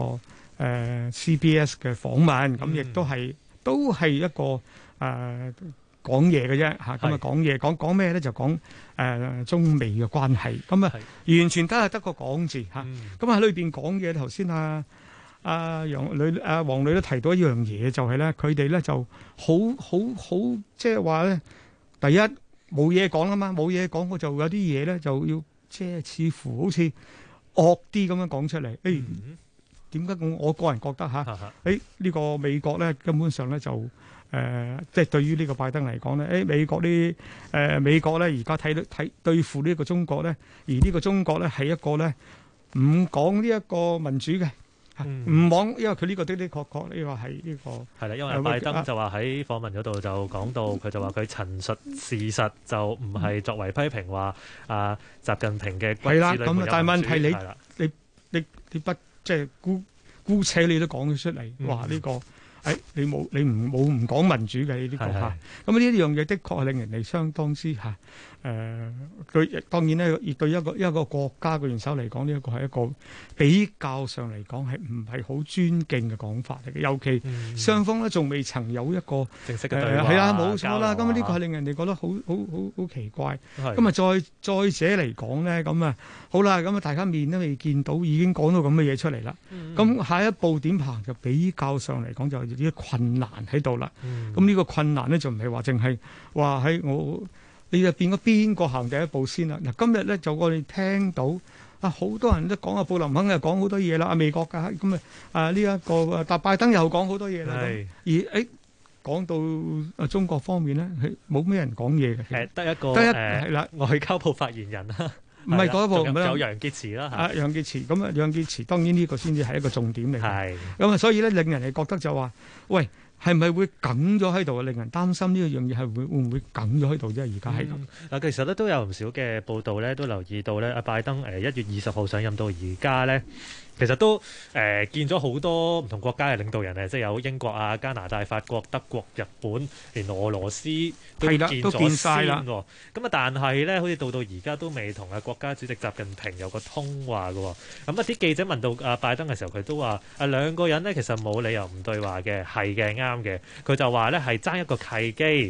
CBS 嘅訪問，咁亦都係一個講嘢嘅啫嚇。咁講嘢講咩咧？就講中美嘅關係。咁完全都係得個講字嚇。咁喺裏邊講嘢，頭先黃女都提到一樣嘢，就係咧，佢哋咧就好即係話咧，第一冇嘢講啊嘛，冇嘢講，我就有啲嘢咧就要即係似乎好似惡啲咁樣講出嚟。點解我個人覺得呢個美國咧根本上咧就即係對於呢個拜登嚟講咧，美國咧而家睇對付呢個中國咧，而呢個中國咧係一個咧唔講呢一個民主嘅。唔枉，因為佢呢個的確呢個係呢個係啦，因為拜登就話喺訪問嗰度就講到，佢就話佢陳述事實就唔係作為批評話習近平嘅骨子裏面有民主。係啦，咁但係問題你不即係姑且你都講咗出嚟話呢個。你唔講民主嘅呢啲國家，咁呢樣嘢的確係令人哋相當之佢當然咧，亦對一個國家嘅元首嚟講，呢一個係一個比較上嚟講係唔係好尊敬嘅講法嚟嘅，尤其雙方咧仲未曾有一個正式嘅對話。 係啊，冇錯啦。咁呢個係令人哋覺得好奇怪。咁再者嚟講咧，咁好啦，咁大家面都未見到，已經講到咁嘅嘢出嚟啦。咁下一步點行就比較上嚟講就啲困難喺度啦。咁呢個困難咧就唔係話淨係話喺你入邊個邊個行第一步先啦。嗱，今日咧就我哋聽到好多人都講布林肯又講好多嘢啦，美國㗎咁呢一個但拜登又講好多嘢啦。而講到中國方面咧，冇咩人講嘢嘅，得一個係啦， 外交部發言人啦。 唔係嗰一部， 有楊潔篪啦楊潔篪咁楊潔篪當然呢個先至係一個重點嚟。咁所以咧令人哋覺得就話，喂，係咪會梗咗喺度啊？令人擔心呢個樣嘢係會唔會梗咗喺度啫？而家係咁。 其實咧都有唔少嘅報道咧，都留意到咧，拜登1月20號上任到而家咧。其實都見咗好多唔同國家嘅領導人即係有英國啊、加拿大、法國、德國、日本，連俄羅斯都見咗先喎。咁但係咧，好似到而家都未同國家主席習近平有個通話嘅。咁啲記者問到拜登嘅時候，佢都話兩個人呢其實冇理由唔對話嘅，係嘅，啱嘅。佢就話咧係爭一個契機。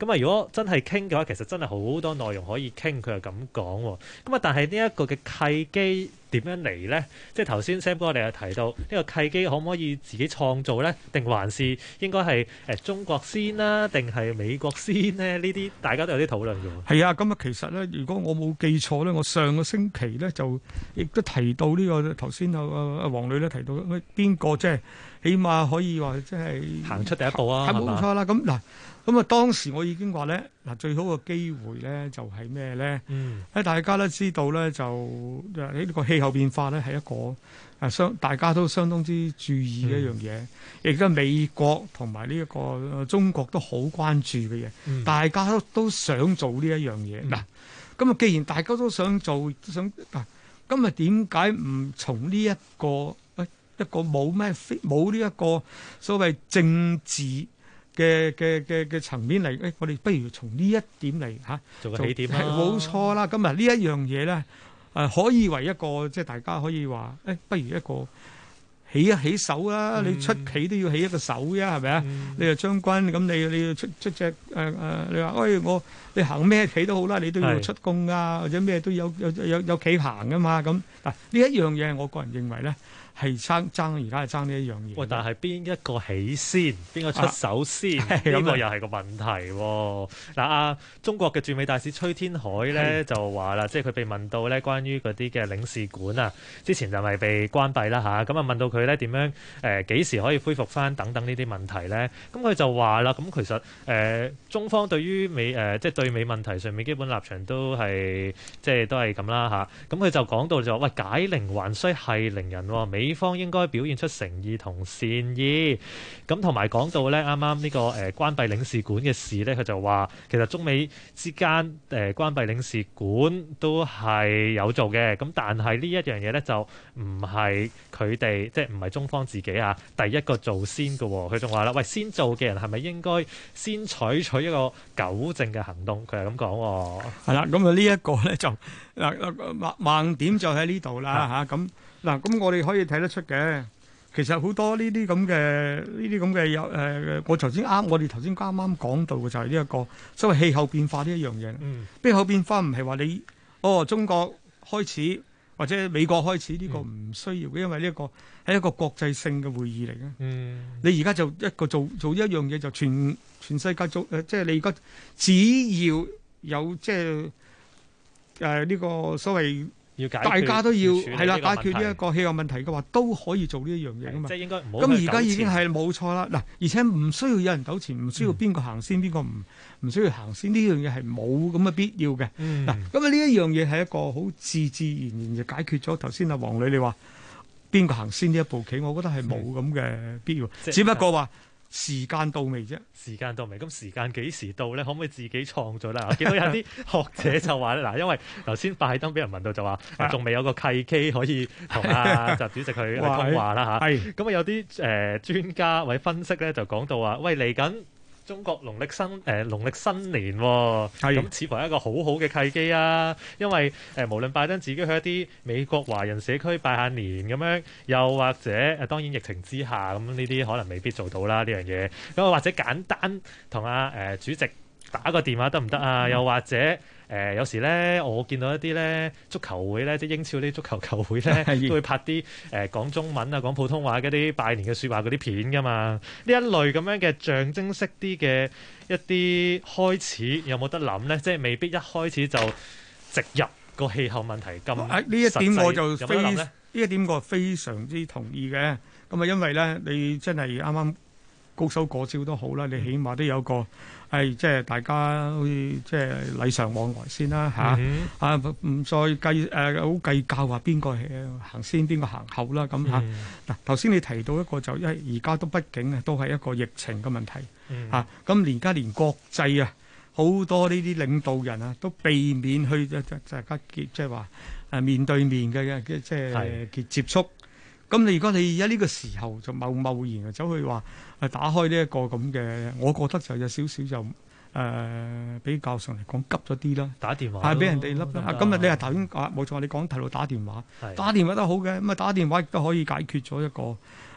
咁啊，如果真係傾嘅話，其實真係好多內容可以傾。佢又咁講喎。咁啊，但係呢一個嘅契機點樣嚟呢？即係頭先 Sam 哥我哋又提到呢個契機可唔可以自己創造呢？定還是應該係中國先啦，定係美國先呢？呢啲大家都有啲討論嘅。 係啊，咁啊，其實咧，如果我冇記錯咧，我上個星期咧就亦都提到呢個頭先阿黃女咧提到邊個即係起碼可以話即係行出第一步啊， 係冇錯啦。咁嗱，咁啊當時我已經話咧嗱，最好嘅機會咧就係咩咧？大家都知道咧，就喺呢個氣候變化咧係一個大家都相當之注意嘅一樣嘢，亦都係美國同埋呢一個中國都好關注嘅嘢，大家都想做呢一樣嘢。嗱，咁啊，既然大家都想做，嗱，咁啊點解唔從呢一個冇呢一個所謂政治嘅層面嚟？我哋不如從呢一點嚟做個起點啦。 冇錯啦。咁啊呢一樣嘢咧，可以為一個即係大家可以話，不如一個起手啦。你出棋都要起一個手啫，係咪啊？你係將軍，咁你要出隻你話你行咩棋都好啦，你都要出弓啊，或者咩都有棋行噶嘛。咁嗱呢一樣嘢，我個人認為咧。係爭而家係爭呢一樣嘢。 但係邊一個起先，邊個出手先？呢個又係個問題喎。嗱，中國嘅駐美大使崔天凱咧就話啦，即係佢被問到咧關於嗰啲嘅領事館啊，之前就咪被關閉啦嚇。咁啊問到佢咧點樣幾時可以恢復翻等等呢啲問題咧？咁佢就話啦，咁其實中方對於即係對美問題上面基本立場都係即係都係咁啦嚇。咁佢就講到就話喂，解鈴還須繫鈴人喎，美方應該表現出誠意同善意，咁同埋講到咧啱啱呢個關閉領事館嘅事咧，佢就話其實中美之間關閉領事館都係有做嘅，咁但係呢一樣嘢咧就唔係佢哋即係唔係中方自己第一個做先嘅喎。佢仲話啦，喂，先做嘅人係咪應該先採取一個糾正嘅行動？佢係咁講。 係啦，咁啊呢一個咧就盲點就喺呢度啦嚇咁。嗱，咁我哋可以睇得出嘅，其實好多呢啲咁嘅有我哋頭先啱啱講到嘅就係呢一個所謂氣候變化呢一樣嘢。氣候變化唔係話你中國開始或者美國開始呢個唔需要嘅，因為呢一個係一個國際性嘅會議嚟嘅。你而家就一個做一樣嘢就全世界做即係你而家只要有即係呢個所謂。大家都要係啦，解決呢一個氣候問題嘅話，都可以做呢一樣嘢噶嘛。 即係應該唔好咁而家已經係冇錯啦。嗱，而且唔需要有人糾纏，唔需要邊個行先，邊個唔需要行先。呢樣嘢係冇咁嘅必要嘅。嗱，咁啊呢一樣嘢係一個好自然就解決咗。頭先阿黃女你話邊個行先呢一步棋，我覺得係冇咁嘅必要，只不過話。時間到未啫？ 時間到未？咁時間幾時到咧？可唔可以自己創造咧？我見到有啲學者就話咧，嗱，因為頭先拜登俾人問到就話，仲未有個契機可以同習主席去通話啦嚇。咁啊有啲專家或者分析咧就講到話，喂，嚟緊中國農曆新年喎，咁似乎係一個好好嘅契機啊！因為無論拜登自己去一啲美國華人社區拜下年咁樣，又或者當然疫情之下咁呢啲可能未必做到啦呢樣嘢。咁或者簡單同主席打個電話得唔得啊？又或者有時咧，我見到一啲咧足球會咧，即係英超啲足球球會咧，都會拍啲講中文啊、講普通話嗰啲拜年嘅説話嗰啲片噶嘛。呢一類咁樣嘅象徵式啲嘅一啲開始，有冇得諗咧？即係未必一開始就直入個氣候問題咁。 呢一點我就呢一點我非常之同意嘅。咁啊，因為咧，你真係啱啱高手過招都好啦，你起碼都有個。係即係大家好似即係禮尚往來先啦嚇，唔再好計較話邊個行先邊個行後啦咁嚇。嗱，頭先你提到一個就因為而家都畢竟都係一個疫情嘅問題嚇，咁而家連國際好多呢啲領導人都避免去大家即係話面對面嘅即係接觸。咁你如果你而家呢個時候就貿然走去話打開呢一個咁嘅，我覺得就有少少就比較上嚟講急咗啲啦。 打電話係俾人哋笠啦。今日你係頭先冇錯，你講提到打電話，打電話都好嘅。咁啊打電話亦都可以解決咗一個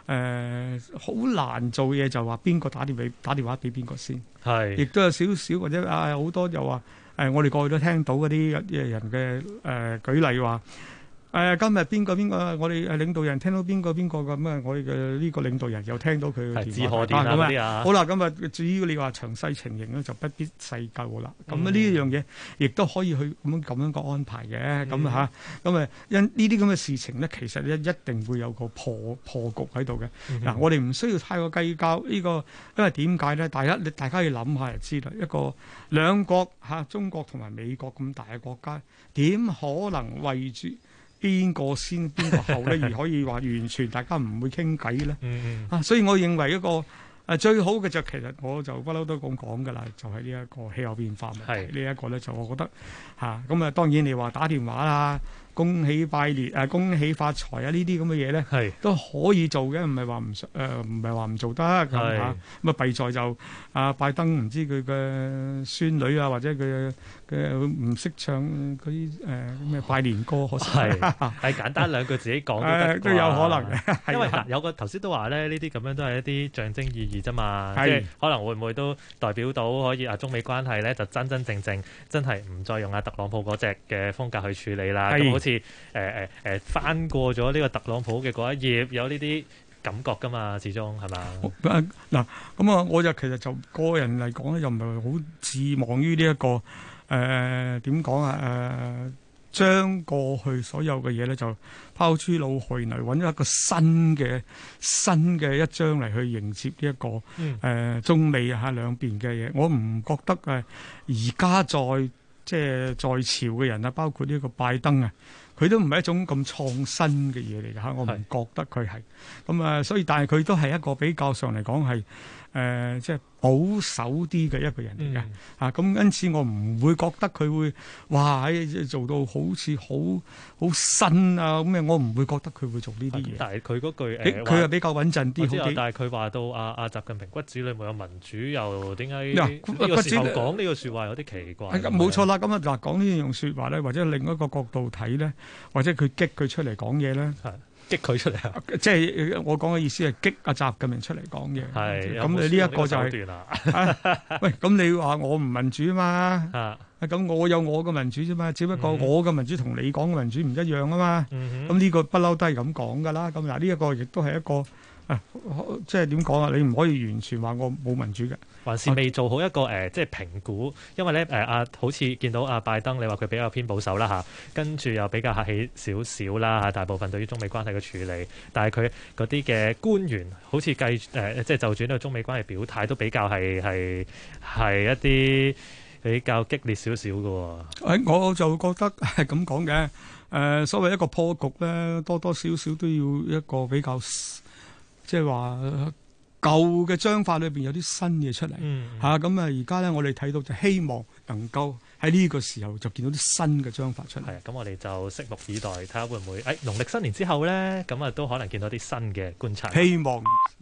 好難做嘢，就話邊個打電話俾邊個先， 係， 亦都有少少或者好多又話我哋過去都聽到嗰啲人嘅舉例話。今日邊個我哋領導人聽到邊個咁啊？我哋嘅呢個領導人又聽到佢嘅電話電啊嗰啲啊。 好啦，咁啊，至於你話詳細情形咧，就不必細究啦。咁呢樣嘢亦都可以去咁樣個安排嘅。咁因呢啲咁嘅事情咧，其實咧一定會有個破局喺度嘅。嗱，我哋唔需要太過計較呢個，因為點解咧？大家要諗下就知啦。一個兩國中國同埋美國咁大嘅國家，點可能為住邊個先邊個後咧，而可以話完全大家唔會傾偈咧？所以我認為一個最好嘅就其實我就不嬲都咁講㗎啦，就係呢一個氣候變化問題。呢一個咧就我覺得咁啊，當然你話打電話啦、恭喜拜年、恭喜發財啊呢啲咁嘅嘢咧，都可以做嘅，唔係話唔做得咁嚇。咁啊弊在就拜登唔知佢嘅孫女啊，或者佢唔識唱嗰啲咩拜年歌，可係簡單兩句自己講都有可能嘅。 因為有個頭先都話咧，呢啲咁樣都係一啲象徵意義啫嘛，即係可能會唔會都代表到可以中美關係咧就真正係唔再用特朗普嗰隻嘅風格去處理啦。咁好似翻過咗呢個特朗普嘅嗰一頁，有呢啲感覺噶嘛，始終係嘛？ 嗱，咁啊，我就其實就個人嚟講咧，又唔係好寄望於呢一個點講啊？將過去所有嘅嘢咧就拋諸腦後，嚟揾一個新嘅一章嚟去迎接呢一個中美兩邊嘅嘢。我唔覺得而家在朝嘅人啊，包括呢個拜登啊，佢都唔係一種咁創新嘅嘢嚟㗎嚇，我唔覺得佢係咁啊，所以但係佢都係一個比較上嚟講係即係保守啲嘅一個人嚟嘅咁因此我唔會覺得佢會哇做到好似好新啊咁嘅，我唔會覺得佢會做呢啲嘢。 但係佢嗰句佢係比較穩陣啲好啲。 但係佢話到阿習近平骨子裏冇有民主，又點解呢個時候講呢個説話有啲奇怪？ 冇錯啦，咁啊嗱，講呢樣説話咧，或者另一個角度睇咧，或者佢激佢出嚟講嘢咧。 激佢出嚟啊！ 即係我講嘅意思係激阿習近平出嚟講嘢。係咁，你呢一個就係喂，咁你話我唔民主嘛？咁我有我嘅民主啫嘛，只不過我嘅民主同你講嘅民主唔一樣啊嘛。咁呢個不嬲都係咁講噶啦。咁嗱，呢一個亦都係一個即係點講啊？你唔可以完全話我冇民主嘅。 還是未做好一個即係評估，因為咧好似見到拜登，你話佢比較偏保守啦嚇，跟住又比較客氣少少啦嚇，大部分對於中美關係嘅處理，但係佢嗰啲嘅官員好似即係就住呢個中美關係表態都比較係一啲比較激烈少少嘅喎。 我就覺得係咁講嘅，所謂一個破局咧，多多少少都要一個比較即係話。舊嘅章法裏邊有啲新嘢出嚟咁而家咧我哋睇到就希望能夠喺呢個時候就見到啲新嘅章法出嚟。 咁我哋就拭目以待，睇下會唔會農曆新年之後咧，咁啊都可能見到啲新嘅觀察。 希望。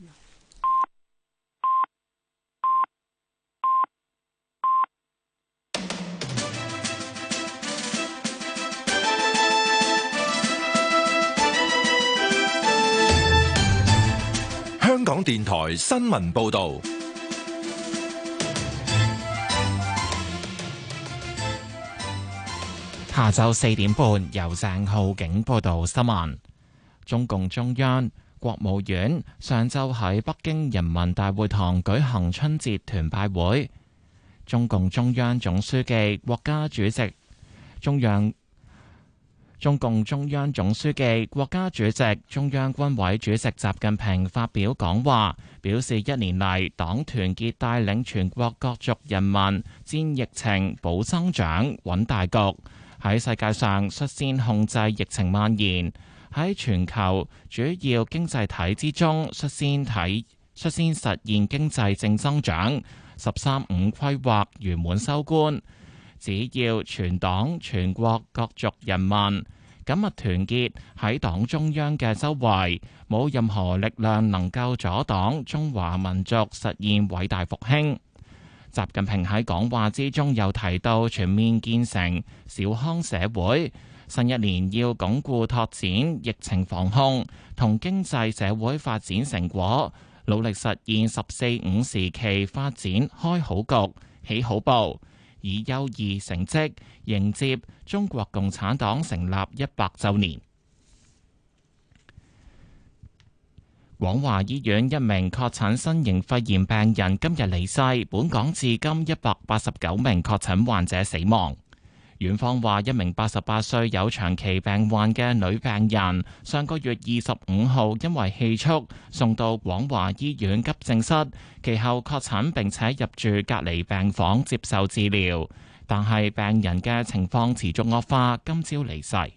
香港電台新聞報導， 下晝4點半由鄭浩景報道新聞。中共中央、國務院上晝喺北京人民大會堂舉行春節團拜會，中共中央總書記、國家主席、中共中央總書記、國家主席、中央軍委主席習近平發表講話，表示一年嚟黨團結帶領全國各族人民戰疫情、保增長、穩大局，喺世界上率先控制疫情蔓延，喺全球主要經濟體之中率先實現經濟正增長，13.5規劃圓滿收官。只要全黨全國各族人民緊密團結喺黨中央嘅周圍，冇任何力量能夠阻擋中華民族實現偉大復興。習近平喺講話之中又提到全面建成小康社會， 新一年要鞏固拓展疫情防控同經濟社會發展成果，努力實現十四五時期發展開好局、起好步，以優異成績迎接中國共產黨成立100週年。廣華醫院一名確診新型肺炎病人今日離世，本港至今189名確診患者死亡。院方話，一名88歲有長期病患嘅女病人，上個月25號因為氣促送到廣華醫院急症室，其後確診並且入住隔離病房接受治療，但係病人嘅情況持續惡化，今朝離世。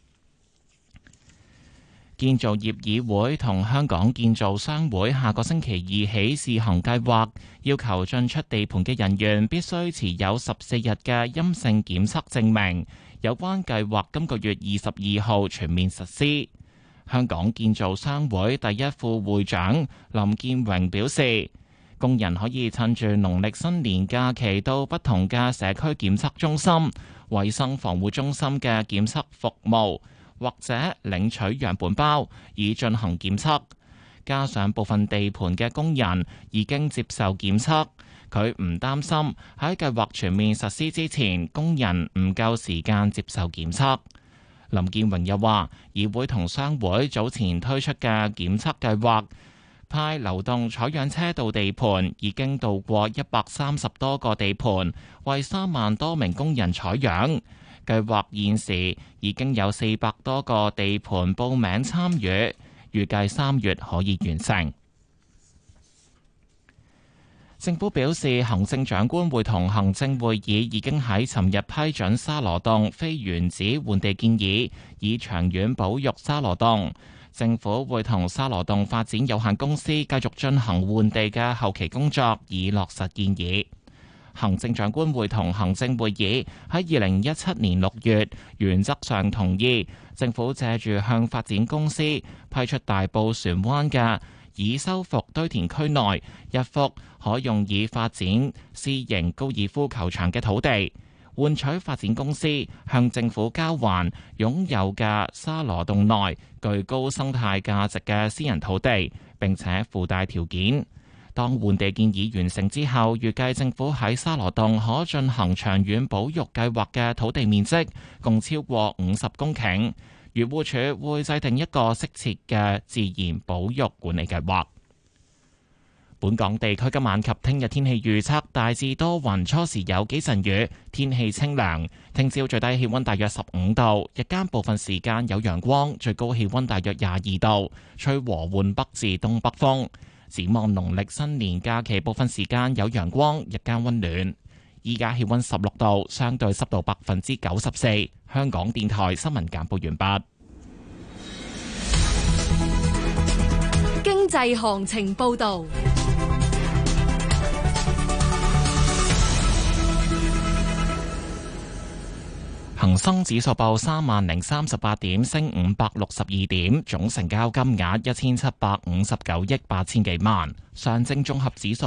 建造業議會同香港建造商會下個星期2起試行計劃，要求進出地盤嘅人員必須持有14日嘅陰性檢測證明。有關計劃今個月22號全面實施。香港建造商會第一副會長林建榮表示，工人可以趁住農曆新年假期到不同嘅社區檢測中心、衛生防護中心嘅檢測服務，或者領取樣本包以進行檢測，加上部分地盤嘅工人已經接受檢測，佢唔擔心喺計劃全面實施之前，工人唔夠時間接受檢測。林建榮又話，議會同商會早前推出嘅檢測計劃，派流動採樣車到地盤，已經到過130多個地盤，為3萬多名工人採樣。計劃現時已經有400多個地盤報名參與，預計3月可以完成。政府表示，行政長官會同行政會議已經喺尋日批准沙羅洞非原址換地建議，以長遠保育沙羅洞。政府會同沙羅洞發展有限公司繼續進行換地嘅後期工作，以落實建議。行政長官會同行政會議喺2017年6月原則上同意政府借住向發展公司批出大埔船灣嘅已修復堆填區內一幅可用以發展私營高爾夫球場嘅土地，換取發展公司向政府交還擁有嘅沙羅洞內具高生態價值嘅私人土地，並且附帶條件。當換地建議完成之後，預計政府喺沙羅洞可進行長遠保育計劃嘅土地面積共超過50公頃。漁護署會制定一個適切嘅自然保育管理計劃。本港地區今晚及聽日天氣預測大致多雲，初時有幾陣雨，天氣清涼。聽朝最低氣溫大約15度，日間部分時間有陽光，最高氣溫大約22度，吹和緩北至東北風。展望農曆新年假期，部分時間有陽光，日間溫暖。依家氣溫16度，相對濕度94%。香港電台新聞簡報完畢。 經濟行情報道。 恒生指數報30,038點，升562點，總成交金額1759億8千幾萬。上證綜合指數